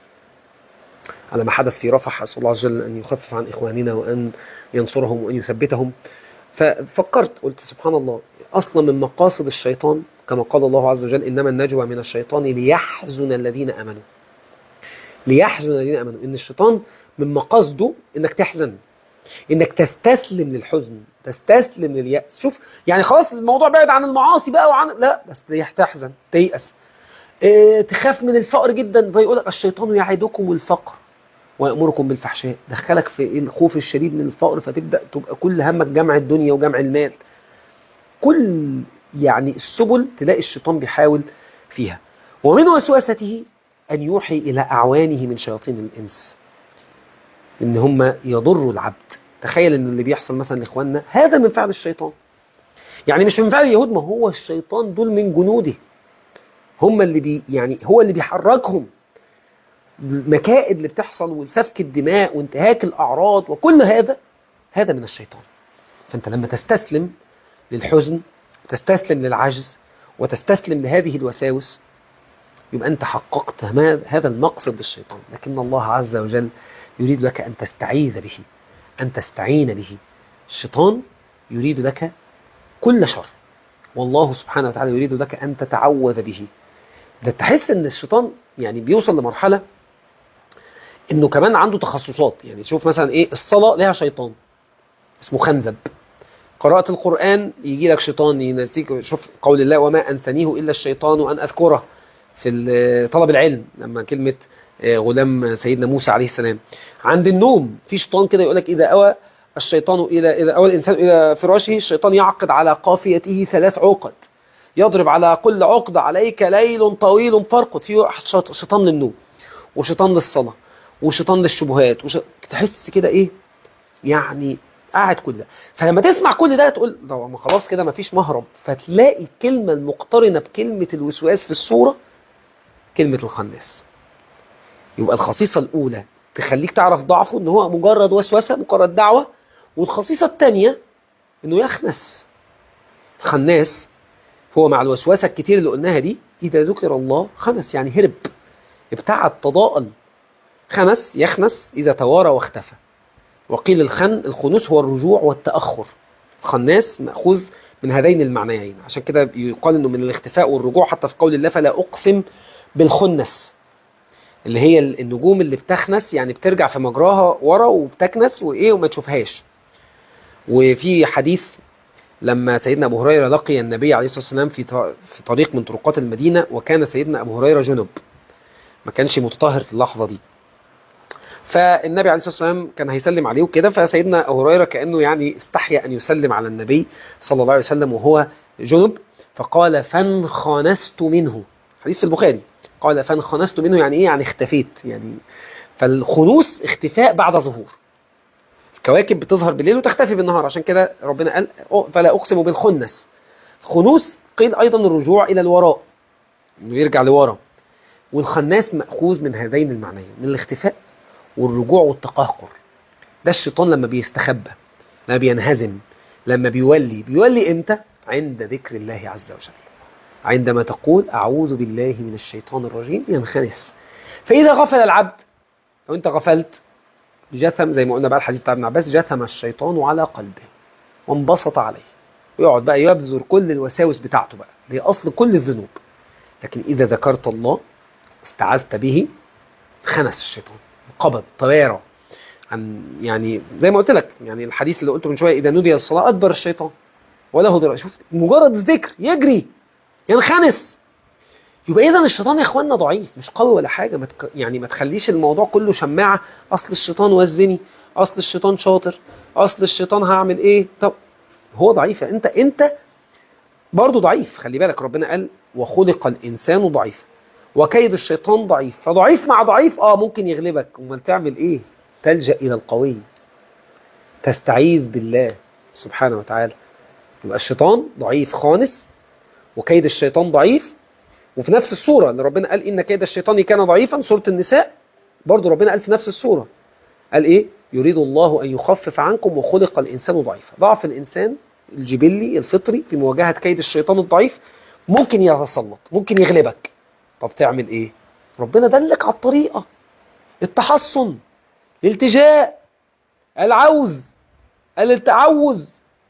على ما حدث في رفح، أسأل الله عز وجل أن يخفف عن إخواننا وأن ينصرهم وأن يثبتهم، ففكرت قلت سبحان الله، أصلا من مقاصد الشيطان كما قال الله عز وجل إنما النجوى من الشيطان ليحزن الذين أمنوا. ليحزن الذين أمنوا، إن الشيطان من مقاصده إنك تحزن، إنك تستسلم للحزن، تستسلم لليأس. شوف يعني خلاص الموضوع بعد عن المعاصي بقى لا بس تحزن، تيأس، تخاف من الفقر جدا، فيقول لك الشيطان يعدكم الفقر ويأمركم بالفحشاء، دخلك في الخوف الشديد من الفقر، فتبدأ تبقى كل همك جمع الدنيا وجمع المال. كل يعني السبل تلاقي الشيطان بيحاول فيها. ومن وسوسته أن يوحي إلى أعوانه من شياطين الإنس إن هم يضروا العبد. تخيل إن اللي بيحصل مثلا لإخواننا هذا من فعل الشيطان، يعني مش من فعل اليهود، ما هو الشيطان دول من جنوده، هم اللي يعني هو اللي بيحركهم. المكائد اللي بتحصل وسفك الدماء وانتهاك الأعراض وكل هذا من الشيطان. فأنت لما تستسلم للحزن، تستسلم للعجز، وتستسلم لهذه الوساوس، يبقى أنت حققت هذا المقصد للشيطان. لكن الله عز وجل يريد لك أن تستعيذ به، أن تستعين به. الشيطان يريد لك كل شر، والله سبحانه وتعالى يريد لك أن تتعوذ به. ده تحس أن الشيطان يعني بيوصل لمرحلة أنه كمان عنده تخصصات. يعني شوف مثلا إيه، الصلاة لها شيطان اسمه خنزب، قراءة القرآن يجي لك شيطان ينسيك. شوف قول الله وما أنثنيه إلا الشيطان أن أذكره في طلب العلم، لما كلمة غلام سيدنا موسى عليه السلام. عند النوم في شيطان كده يقول لك إذا أوى الإنسان إلى فراشه الشيطان يعقد على قافيته 3 عقد، يضرب على كل عقدة عليك ليل طويل فارقد. في شيطان للنوم، وشيطان للصلاة، وشيطان للشبهات، تحس كده إيه يعني قاعد كل ده. فلما تسمع كل ده تقول ما خلاص كده مفيش مهرب، فتلاقي الكلمة المقترنة بكلمة الوسواس في السورة كلمة الخناس. يبقى الخصيصة الأولى تخليك تعرف ضعفه، إن هو مجرد وسوسة، مجرد دعوة. والخصيصة الثانية إنه يخنس. الخناس هو مع الوسوسة الكتير اللي قلناها دي، إذا ذكر الله خنس، يعني هرب، ابتعد، تضاءل. خنس يخنس إذا توارى واختفى. وقيل الخنوس هو الرجوع والتأخر. الخناس مأخوذ من هذين المعنيين، عشان كده يقال إنه من الاختفاء والرجوع. حتى في قول الله فلا أقسم بالخنس، اللي هي النجوم اللي بتخنس، يعني بترجع في مجراها ورا وبتكنس وما تشوفهاش. وفي حديث لما سيدنا أبو هريرة لقي النبي عليه الصلاة والسلام في طريق من طرقات المدينة، وكان سيدنا أبو هريرة جنب، ما كانش متطهر في اللحظة دي. فالنبي عليه الصلاة والسلام كان هيسلم عليه وكده، فسيدنا أبو هريرة كأنه يعني استحيا أن يسلم على النبي صلى الله عليه وسلم وهو جنب، فقال فانخنست منه. حديث في البخاري. قال فانخنست منه، يعني إيه؟ يعني اختفيت. يعني فالخنوس اختفاء بعد ظهور. الكواكب بتظهر بالليل وتختفي بالنهار، عشان كده ربنا قال فلا أقسم بالخنس. خنوس قيل أيضا الرجوع إلى الوراء، إنه يرجع لورا. والخناس مأخوذ من هذين المعنيين، من الاختفاء والرجوع والتقهقر. ده الشيطان لما بيستخبى، لما بينهزم، لما بيولي امتى؟ عند ذكر الله عز وجل، عندما تقول أعوذ بالله من الشيطان الرجيم ينخنس. فإذا غفل العبد، لو أنت غفلت، جثم، زي ما قلنا بقى الحديث بتاع ابن عباس، جثم الشيطان على قلبه وانبسط عليه، ويقعد بقى يبذر كل الوساوس بتاعته بقى، اللي هي أصل كل الذنوب. لكن إذا ذكرت الله استعذت به خنس الشيطان، قبض، طوارئ عن، يعني زي ما قلت لك، يعني الحديث اللي قلته من شويه، اذا نودي الصلاه ادبر الشيطان وله ضرر. شوف مجرد الذكر يجري، ينخنس. يبقى اذا الشيطان يا اخواننا ضعيف، مش قوي ولا حاجه. يعني ما تخليش الموضوع كله شماعه، اصل الشيطان وزني، اصل الشيطان شاطر، اصل الشيطان هعمل ايه. طب هو ضعيف، انت برضه ضعيف. خلي بالك ربنا قال وخلق الانسان ضعيف وكيد الشيطان ضعيف. فضعيف مع ضعيف ممكن يغلبك. امال تعمل ايه؟ تلجأ إلى القوي، تستعيذ بالله سبحانه وتعالى. يبقى الشيطان ضعيف خانس، وكيد الشيطان ضعيف. وفي نفس السورة اللي ربنا قال إن كيد الشيطان كان ضعيفا، سورة النساء، برضو ربنا قال في نفس السورة، قال إيه؟ يريد الله أن يخفف عنكم وخلق الإنسان ضعيفا. ضعف الإنسان الجبلي الفطري في مواجهة كيد الشيطان الضعيف ممكن يتسلط، ممكن يغلبك. طب تعمل إيه؟ ربنا دلك على الطريقة: التحصن، الالتجاء، العوذ، التعوذ،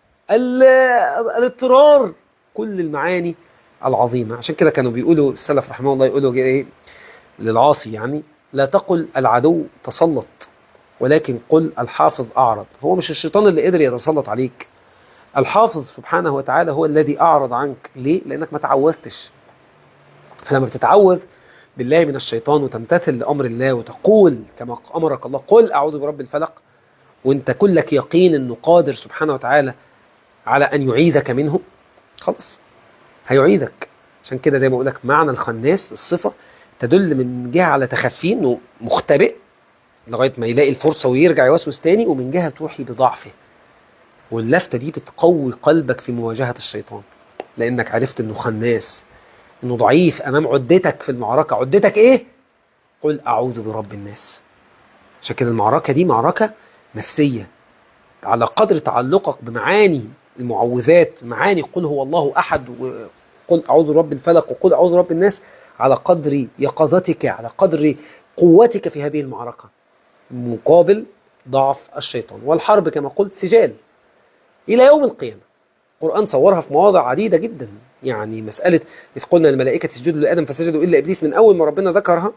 الاضطرار، كل المعاني العظيمة. عشان كده كانوا بيقولوا السلف رحمه الله، يقولوا ايه للعاصي؟ يعني لا تقل العدو تسلط، ولكن قل الحافظ أعرض. هو مش الشيطان اللي قدر يتسلط عليك، الحافظ سبحانه وتعالى هو الذي أعرض عنك. ليه؟ لأنك ما تعوذتش. فلما بتتعوذ بالله من الشيطان وتمتثل لأمر الله وتقول كما أمرك الله، قل أعوذ برب الفلق، وانت كلك يقين انه قادر سبحانه وتعالى على ان يعيذك منه، خلاص هيعيدك. عشان كده زي ما أقولك معنى الخناس الصفة تدل من جهة على تخفيه إنه مختبئ لغاية ما يلاقي الفرصة ويرجع يوسوس تاني، ومن جهة توحي بضعفه. واللفتة دي بتقوي قلبك في مواجهة الشيطان، لأنك عرفت إنه خناس، إنه ضعيف أمام عدتك في المعركة. عدتك إيه؟ قل أعوذ برب الناس. عشان كده المعركة دي معركة نفسية، على قدر تعلقك بمعاني المعوذات، معاني قل هو الله أحد وقل أعوذ برب الفلق وقل أعوذ برب الناس، على قدر يقظتك، على قدر قوتك في هذه المعركة مقابل ضعف الشيطان. والحرب كما قلت سجال إلى يوم القيامة. القرآن صورها في مواضع عديدة جدا. يعني مسألة إذ قلنا للملائكة اسجدوا لآدم فسجدوا إلا إبليس، من أول ما ربنا ذكرها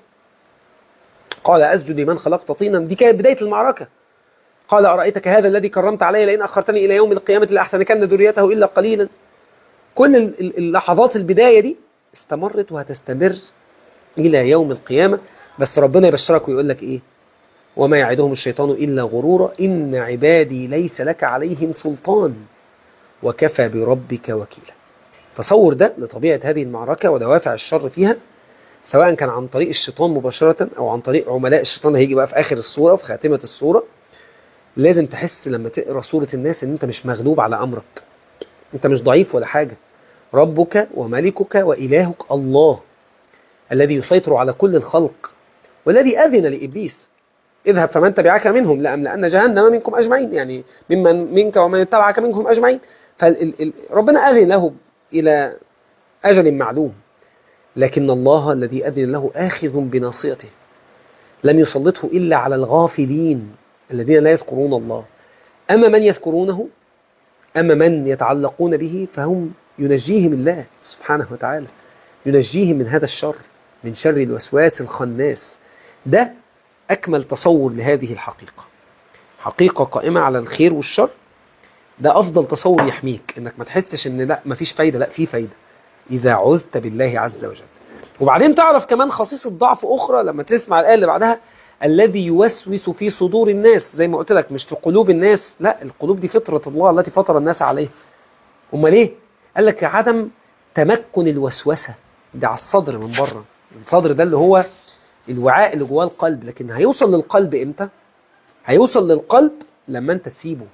قال أسجد لمن خلقت طينا، دي كانت بداية المعركة. قال أرأيتك هذا الذي كرمت علي لئن أخرتني إلى يوم القيامة لأحتنكن ذريته إلا قليلا. كل اللحظات البداية دي استمرت وهتستمر إلى يوم القيامة. بس ربنا يبشرك ويقول لك إيه؟ وما يعدهم الشيطان إلا غرورا إن عبادي ليس لك عليهم سلطان وكفى بربك وكيلا. تصور ده لطبيعة هذه المعركة ودوافع الشر فيها، سواء كان عن طريق الشيطان مباشرة أو عن طريق عملاء الشيطان. هيجي بقى في آخر السورة في خاتمة السورة. لازم تحس لما تقرأ سورة الناس إن أنت مش مغلوب على أمرك، أنت مش ضعيف ولا حاجة. ربك وملكك وإلهك الله الذي يسيطر على كل الخلق، والذي أذن لإبليس اذهب فمن تبعك منهم لأملأن جهنم منكم أجمعين، يعني منك ومن اتبعك منهم أجمعين. فربنا أذن له إلى أجل معلوم، لكن الله الذي أذن له آخذ بناصيته، لم يسلطه إلا على الغافلين الذين لا يذكرون الله. أما من يذكرونه، أما من يتعلقون به، فهم ينجيهم الله سبحانه وتعالى، ينجيهم من هذا الشر، من شر الوسواس الخناس. ده أكمل تصور لهذه الحقيقة، حقيقة قائمة على الخير والشر. ده أفضل تصور يحميك، إنك ما تحسش إن لا مفيش فايدة، لا في فايدة إذا عذت بالله عز وجل. وبعدين تعرف كمان خصيصة ضعف أخرى لما تسمع الآية اللي بعدها، الذي يوسوس في صدور الناس. زي ما قلت لك مش في قلوب الناس، لا القلوب دي فطرة الله التي فطر الناس عليها. أمال ليه؟ قال لك عدم تمكن الوسوسة ده على الصدر من بره. الصدر ده اللي هو الوعاء اللي جواه القلب، لكن هيوصل للقلب إمتى؟ هيوصل للقلب لما أنت تسيبه.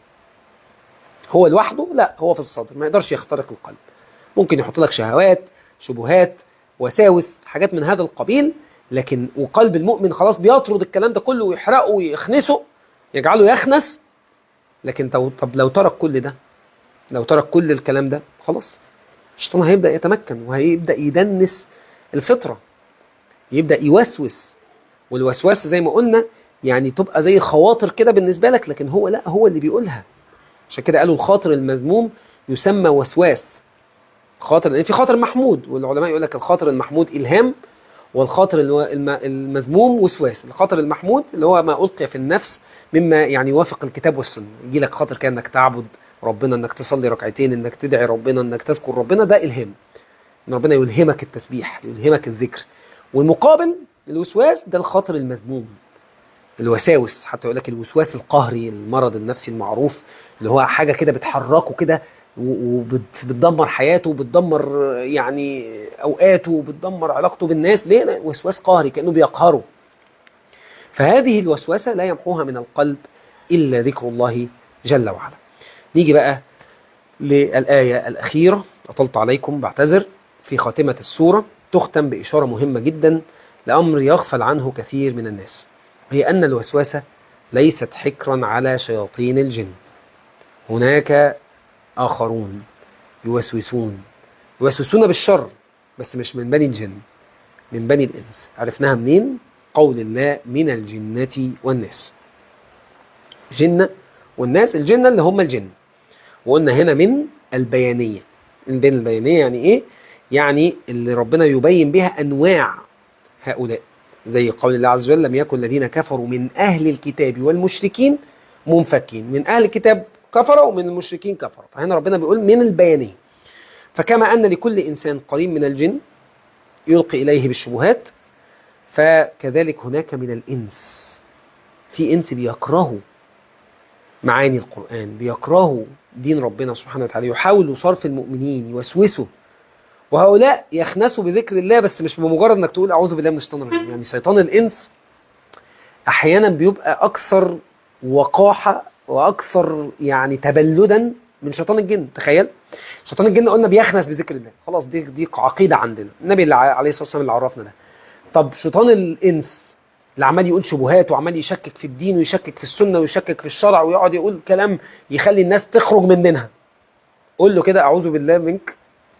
هو لوحده لا، هو في الصدر ما يقدرش يخترق القلب. ممكن يحط لك شهوات، شبهات، وساوس، حاجات من هذا القبيل، لكن وقلب المؤمن خلاص بيطرد الكلام ده كله ويحرقه ويخنسه، يجعله يخنس. لكن طب لو ترك كل ده، لو ترك كل الكلام ده، خلاص الشيطان هيبدأ يتمكن وهيبدأ يدنس الفطرة، يبدأ يوسوس. والوسواس زي ما قلنا يعني تبقى زي خواطر كده بالنسبة لك، لكن هو لا، هو اللي بيقولها. عشان كده قالوا الخاطر المذموم يسمى وسواس. خاطر، لأن في خاطر محمود، والعلماء يقول لك الخاطر المحمود إلهام، والخاطر المذموم وسواس. الخاطر المحمود اللي هو ما ألقي في النفس مما يعني يوافق الكتاب والسنة. يجي لك خاطر كأنك تعبد ربنا، انك تصلي ركعتين، انك تدعي ربنا، انك تذكر ربنا، ده إلهام، ان ربنا يلهمك التسبيح، يلهمك الذكر. والمقابل الوسواس ده الخاطر المذموم، الوساوس. حتى يقول لك الوسواس القهري، المرض النفسي المعروف، اللي هو حاجة كده بتحركه كده وبتدمر حياته وبتدمر يعني أوقاته وبتدمر علاقته بالناس. ليه؟ وسواس قهري كأنه بيقهره. فهذه الوسوسة لا يمحوها من القلب إلا ذكر الله جل وعلا. نيجي بقى للآية الأخيرة، أطلت عليكم بعتذر. في خاتمة السورة تختم بإشارة مهمة جدا لأمر يغفل عنه كثير من الناس، هي أن الوسوسة ليست حكرا على شياطين الجن. هناك آخرون يوسوسون بالشر، بس مش من بني الجن، من بني الإنس. عرفناها منين؟ قول الله من الجنة والناس. جنة والناس، الجنة اللي هم الجن، وقلنا هنا من البيانية. من البيانية يعني إيه؟ يعني اللي ربنا يبين بها أنواع هؤلاء، زي قول الله عز وجل لم يكن الذين كفروا من أهل الكتاب والمشركين منفكين. من أهل الكتاب كفروا ومن المشركين كفروا، فهنا ربنا بيقول من البيانية. فكما أن لكل إنسان قريب من الجن يلقي إليه بالشبهات، فكذلك هناك من الإنس في إنس بيكرهوا معاني القرآن، بيكرهوا دين ربنا سبحانه وتعالى، يحاولوا صرف المؤمنين، يوسوسوا، وهؤلاء يخنسوا بذكر الله، بس مش بمجرد انك تقول اعوذ بالله من الشيطان الرجيم. يعني شيطان الانس احيانا بيبقى اكثر وقاحة واكثر يعني تبلدا من شيطان الجن. تخيل شيطان الجن قلنا بيخنس بذكر الله، خلاص دي عقيدة عندنا، النبي اللي عليه الصلاة والسلام اللي عرفنا ده. طب شيطان الانس اللي عمال يقول شبهات وعمال يشكك في الدين ويشكك في السنة ويشكك في الشرع ويقعد يقول كلام يخلي الناس تخرج من دينها، قول له كده اعوذ بالله منك،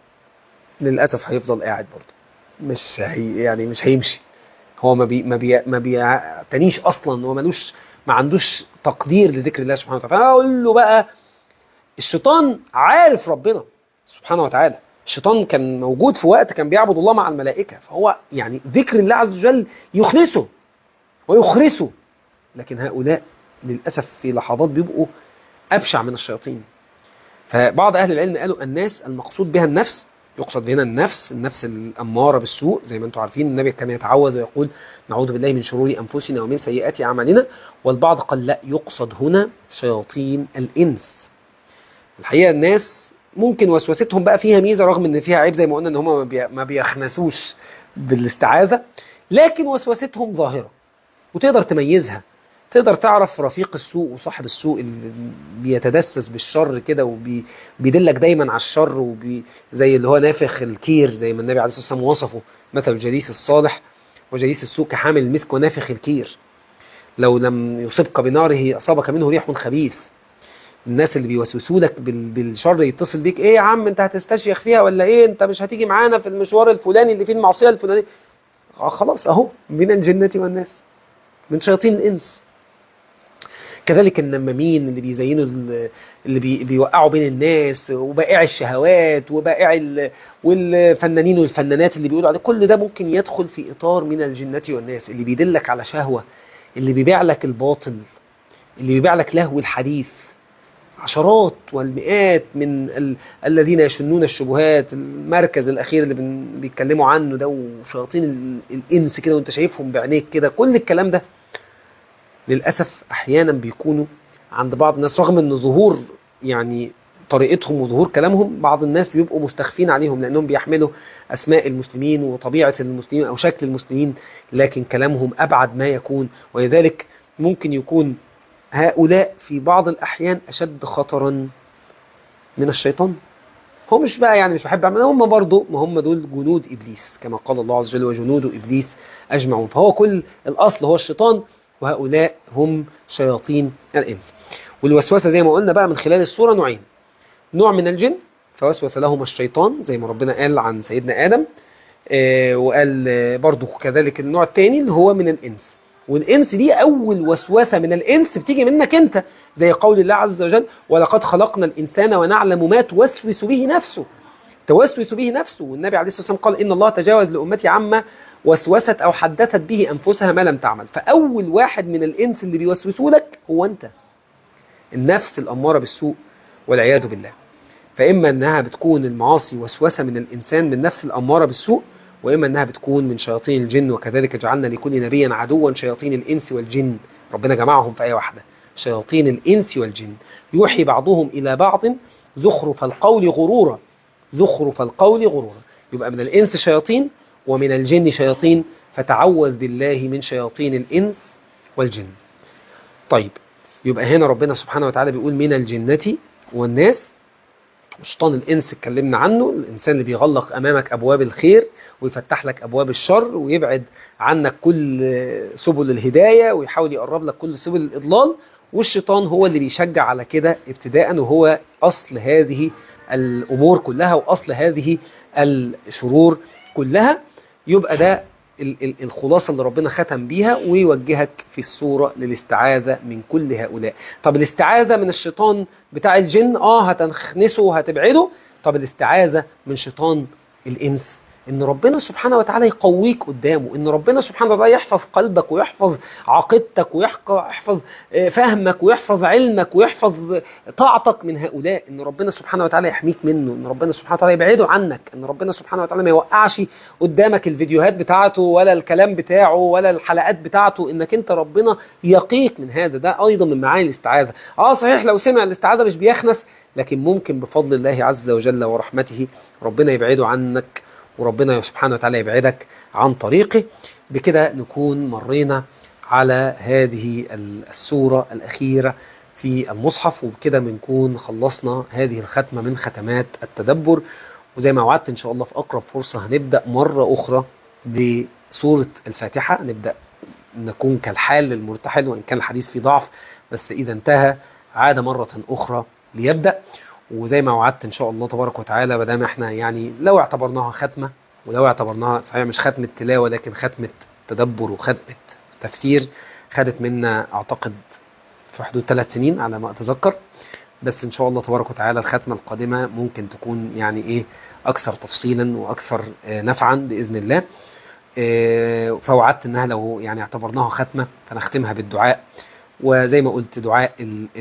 للاسف هيفضل قاعد برضه، مش هي يعني مش هيمشي. هو ما بيعتنيش اصلا، هو ما عندوش تقدير لذكر الله سبحانه وتعالى. فاقول له بقى الشيطان عارف ربنا سبحانه وتعالى، الشيطان كان موجود في وقت كان بيعبد الله مع الملائكة، فهو يعني ذكر الله عز وجل يخنسه ويخرسه. لكن هؤلاء للأسف في لحظات بيبقوا أبشع من الشياطين. فبعض أهل العلم قالوا الناس المقصود بها النفس، يقصد هنا النفس الأمارة بالسوء، زي ما انتم عارفين النبي كان يتعوذ ويقول نعوذ بالله من شرور أنفسنا ومن سيئات أعمالنا. والبعض قال لا، يقصد هنا شياطين الإنس. الحقيقة الناس ممكن وسوستهم بقى فيها ميزة، رغم ان فيها عيب زي ما قلنا ان هم ما بيخنسوش بالاستعاذة، لكن وسوستهم ظاهرة وتقدر تميزها، تقدر تعرف رفيق السوء وصاحب السوء اللي بيتدسس بالشر كده وبيدلك دايما على الشر، زي اللي هو نافخ الكير، زي ما النبي عليه الصلاة والسلام وصفه مثل الجليس الصالح وجليس السوء كحامل المسك ونافخ الكير، لو لم يصبك بناره أصابك منه ريح خبيث. الناس اللي بيوسوسوا لك بالشر يتصل بيك، ايه يا عم انت هتستشيخ فيها ولا ايه، انت مش هتيجي معانا في المشوار الفلاني اللي فيه المعصية الفلانية، خلاص اهو من الجنة والناس، من شياطين الانس. كذلك النمامين اللي بيزينوا اللي بيوقعوا بين الناس، وبائع الشهوات والفنانين والفنانات اللي بيقولوا عليه، كل ده ممكن يدخل في اطار من الجنة والناس، اللي بيدلك على شهوة، اللي بيبيع لك الباطل، اللي بيبيع لك لهو الحديث. عشرات والمئات من الذين يشنون الشبهات، المركز الأخير اللي بيتكلموا عنه ده، وشياطين الإنس كده وانت شايفهم بعينيك كده، كل الكلام ده للأسف أحيانا بيكونوا عند بعض الناس، رغم أن ظهور يعني طريقتهم وظهور كلامهم، بعض الناس بيبقوا مستخفين عليهم لأنهم بيحملوا أسماء المسلمين وطبيعة المسلمين أو شكل المسلمين، لكن كلامهم أبعد ما يكون. ولذلك ممكن يكون هؤلاء في بعض الأحيان أشد خطرا من الشيطان. هو مش بقى يعني مش بحب أعمل، هم برضو ما هم دول جنود إبليس كما قال الله عز وجل وجنود إبليس أجمعون. فهو كل الأصل هو الشيطان، وهؤلاء هم شياطين الإنس. والوسوسة زي ما قلنا بقى من خلال السورة نوعين، نوع من الجن فوسوس لهم الشيطان زي ما ربنا قال عن سيدنا آدم، وقال برضو كذلك النوع الثاني اللي هو من الإنس. والإنس دي أول وسوسة من الإنس بتيجي منك أنت، زي قول الله عز وجل ولقد خلقنا الإنسان ونعلم ما توسوس به نفسه، توسوس به نفسه. والنبي عليه الصلاة والسلام قال إن الله تجاوز لأمتي عما وسوست أو حدثت به أنفسها ما لم تعمل. فأول واحد من الإنس اللي بيوسوسوا لك هو أنت، النفس الأمارة بالسوء والعياذ بالله. فإما أنها بتكون المعاصي وسوسة من الإنسان من نفس الأمارة بالسوء، وإما أنها بتكون من شياطين الجن، وكذلك جعلنا لكل نبي عدوا شياطين الإنس والجن. ربنا جمعهم في آية واحدة، شياطين الإنس والجن يوحي بعضهم إلى بعض زخرف القول غرورا، زخرف القول غرورا. يبقى من الإنس شياطين ومن الجن شياطين، فتعوذ بالله من شياطين الإنس والجن. طيب يبقى هنا ربنا سبحانه وتعالى بيقول من الجنة والناس. شيطان الإنس اتكلمنا عنه، الإنسان اللي بيغلق أمامك أبواب الخير ويفتح لك أبواب الشر ويبعد عنك كل سبل الهداية ويحاول يقرب لك كل سبل الإضلال. والشيطان هو اللي بيشجع على كده ابتداء، وهو أصل هذه الأمور كلها وأصل هذه الشرور كلها. يبقى ده الخلاصة اللي ربنا ختم بيها ويوجهك في السورة للاستعاذة من كل هؤلاء. طب الاستعاذة من الشيطان بتاع الجن هتنخنسه وهتبعده. طب الاستعاذة من شيطان الإنس ان ربنا سبحانه وتعالى يقويك قدامه، ان ربنا سبحانه وتعالى يحفظ قلبك ويحفظ عقيدتك ويحفظ فهمك ويحفظ علمك ويحفظ طاعتك من هؤلاء، ان ربنا سبحانه وتعالى يحميك منه، ان ربنا سبحانه وتعالى يبعده عنك، ان ربنا سبحانه وتعالى ما يوقعش قدامك الفيديوهات بتاعته ولا الكلام بتاعه ولا الحلقات بتاعته، انك انت ربنا يقيك من هذا. ده ايضا من معاني الاستعاذة. صحيح لو سمع الاستعاذة مش بيخنس، لكن ممكن بفضل الله عز وجل ورحمته ربنا يبعده عنك، وربنا سبحانه وتعالى يبعدك عن طريقه. بكده نكون مرينا على هذه السورة الأخيرة في المصحف، وبكده بنكون خلصنا هذه الختمة من ختمات التدبر. وزي ما وعدت إن شاء الله في أقرب فرصة هنبدأ مرة أخرى بسورة الفاتحة، نبدأ نكون كالحال للمرتحل، وإن كان الحديث فيه ضعف، بس إذا انتهى عاد مرة أخرى ليبدأ. وزي ما وعدت إن شاء الله تبارك وتعالى، بدام احنا يعني لو اعتبرناها ختمة، ولو اعتبرناها صحيح مش ختمة تلاوة لكن ختمة تدبر وختمة تفسير، خدت منا أعتقد في حدود 3 سنين على ما أتذكر. بس إن شاء الله تبارك وتعالى الختمة القادمة ممكن تكون يعني أكثر تفصيلا وأكثر نفعا بإذن الله. فوعدت انها لو يعني اعتبرناها ختمة فنختمها بالدعاء. وزي ما قلت دعاء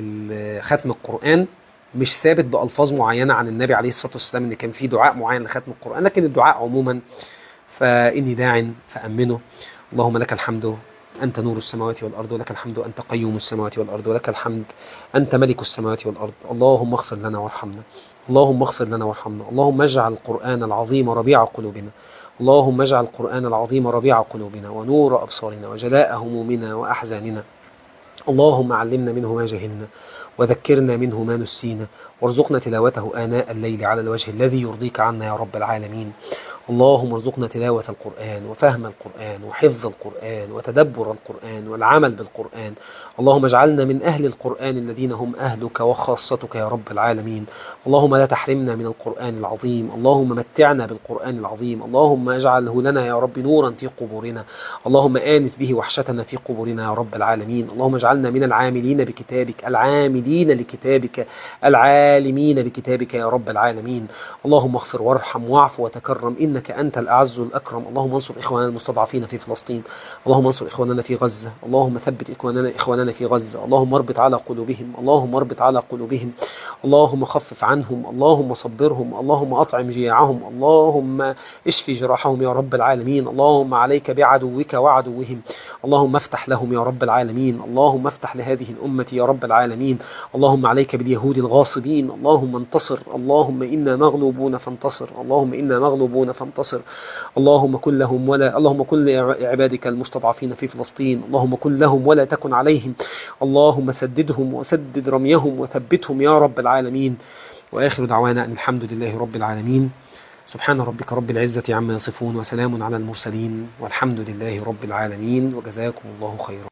ختم القرآن مش ثابت بألفاظ معينة عن النبي عليه الصلاة والسلام ان كان في دعاء معين لختم القرآن، لكن الدعاء عموما فإني داع فأمنه. اللهم لك الحمد أنت نور السماوات والأرض، ولك الحمد أنت قيوم السماوات والأرض، ولك الحمد أنت ملك السماوات والأرض. اللهم اغفر لنا وارحمنا، اللهم اغفر لنا وارحمنا. اللهم اجعل القرآن العظيم ربيع قلوبنا، اللهم اجعل القرآن العظيم ربيع قلوبنا ونور أبصارنا وجلاء همومنا وأحزاننا. اللهم علمنا منه ما جهلنا، وذكرنا منه ما نسينا، وارزقنا تلاوته آناء الليل على الوجه الذي يرضيك عنا يا رب العالمين. اللهم ارزقنا تلاوة القرآن وفهم القرآن وحفظ القرآن وتدبر القرآن والعمل بالقرآن. اللهم اجعلنا من أهل القرآن الذين هم أهلك وخاصتك يا رب العالمين. اللهم لا تحرمنا من القرآن العظيم، اللهم متعنا بالقرآن العظيم، اللهم اجعله لنا يا رب نورا في قبورنا، اللهم آنس به وحشتنا في قبورنا يا رب العالمين. اللهم اجعلنا من العاملين بكتابك، العاملين لكتابك، العالمين بكتابك يا رب العالمين. اللهم اغفر وارحم واعف وتكرم، إنك أنت الأعز الأكرم. اللهم انصر إخواننا المستضعفين في فلسطين، اللهم انصر إخواننا في غزة، اللهم ثبت إخواننا في غزة، اللهم اربط على قلوبهم، اللهم اربط على قلوبهم، اللهم خفف عنهم، اللهم صبرهم، اللهم أطعم جياعهم، اللهم اشفي جراحهم يا رب العالمين. اللهم عليك بعدوك وعدوهم، اللهم افتح لهم يا رب العالمين، اللهم افتح لهذه الأمة يا رب العالمين. اللهم عليك باليهود الغاصبين، اللهم انتصر، اللهم إنا مغلوبون فانتصر، اللهم إنا مغلوبون فانتصر. اللهم كن لهم اللهم كن لعبادك المستضعفين في فلسطين، اللهم كن لهم ولا تكن عليهم، اللهم سددهم وسدد رميهم وثبتهم يا رب العالمين. وآخر دعوانا أن الحمد لله رب العالمين. سبحان ربك رب العزة عما يصفون، وسلام على المرسلين، والحمد لله رب العالمين، وجزاكم الله خيرا.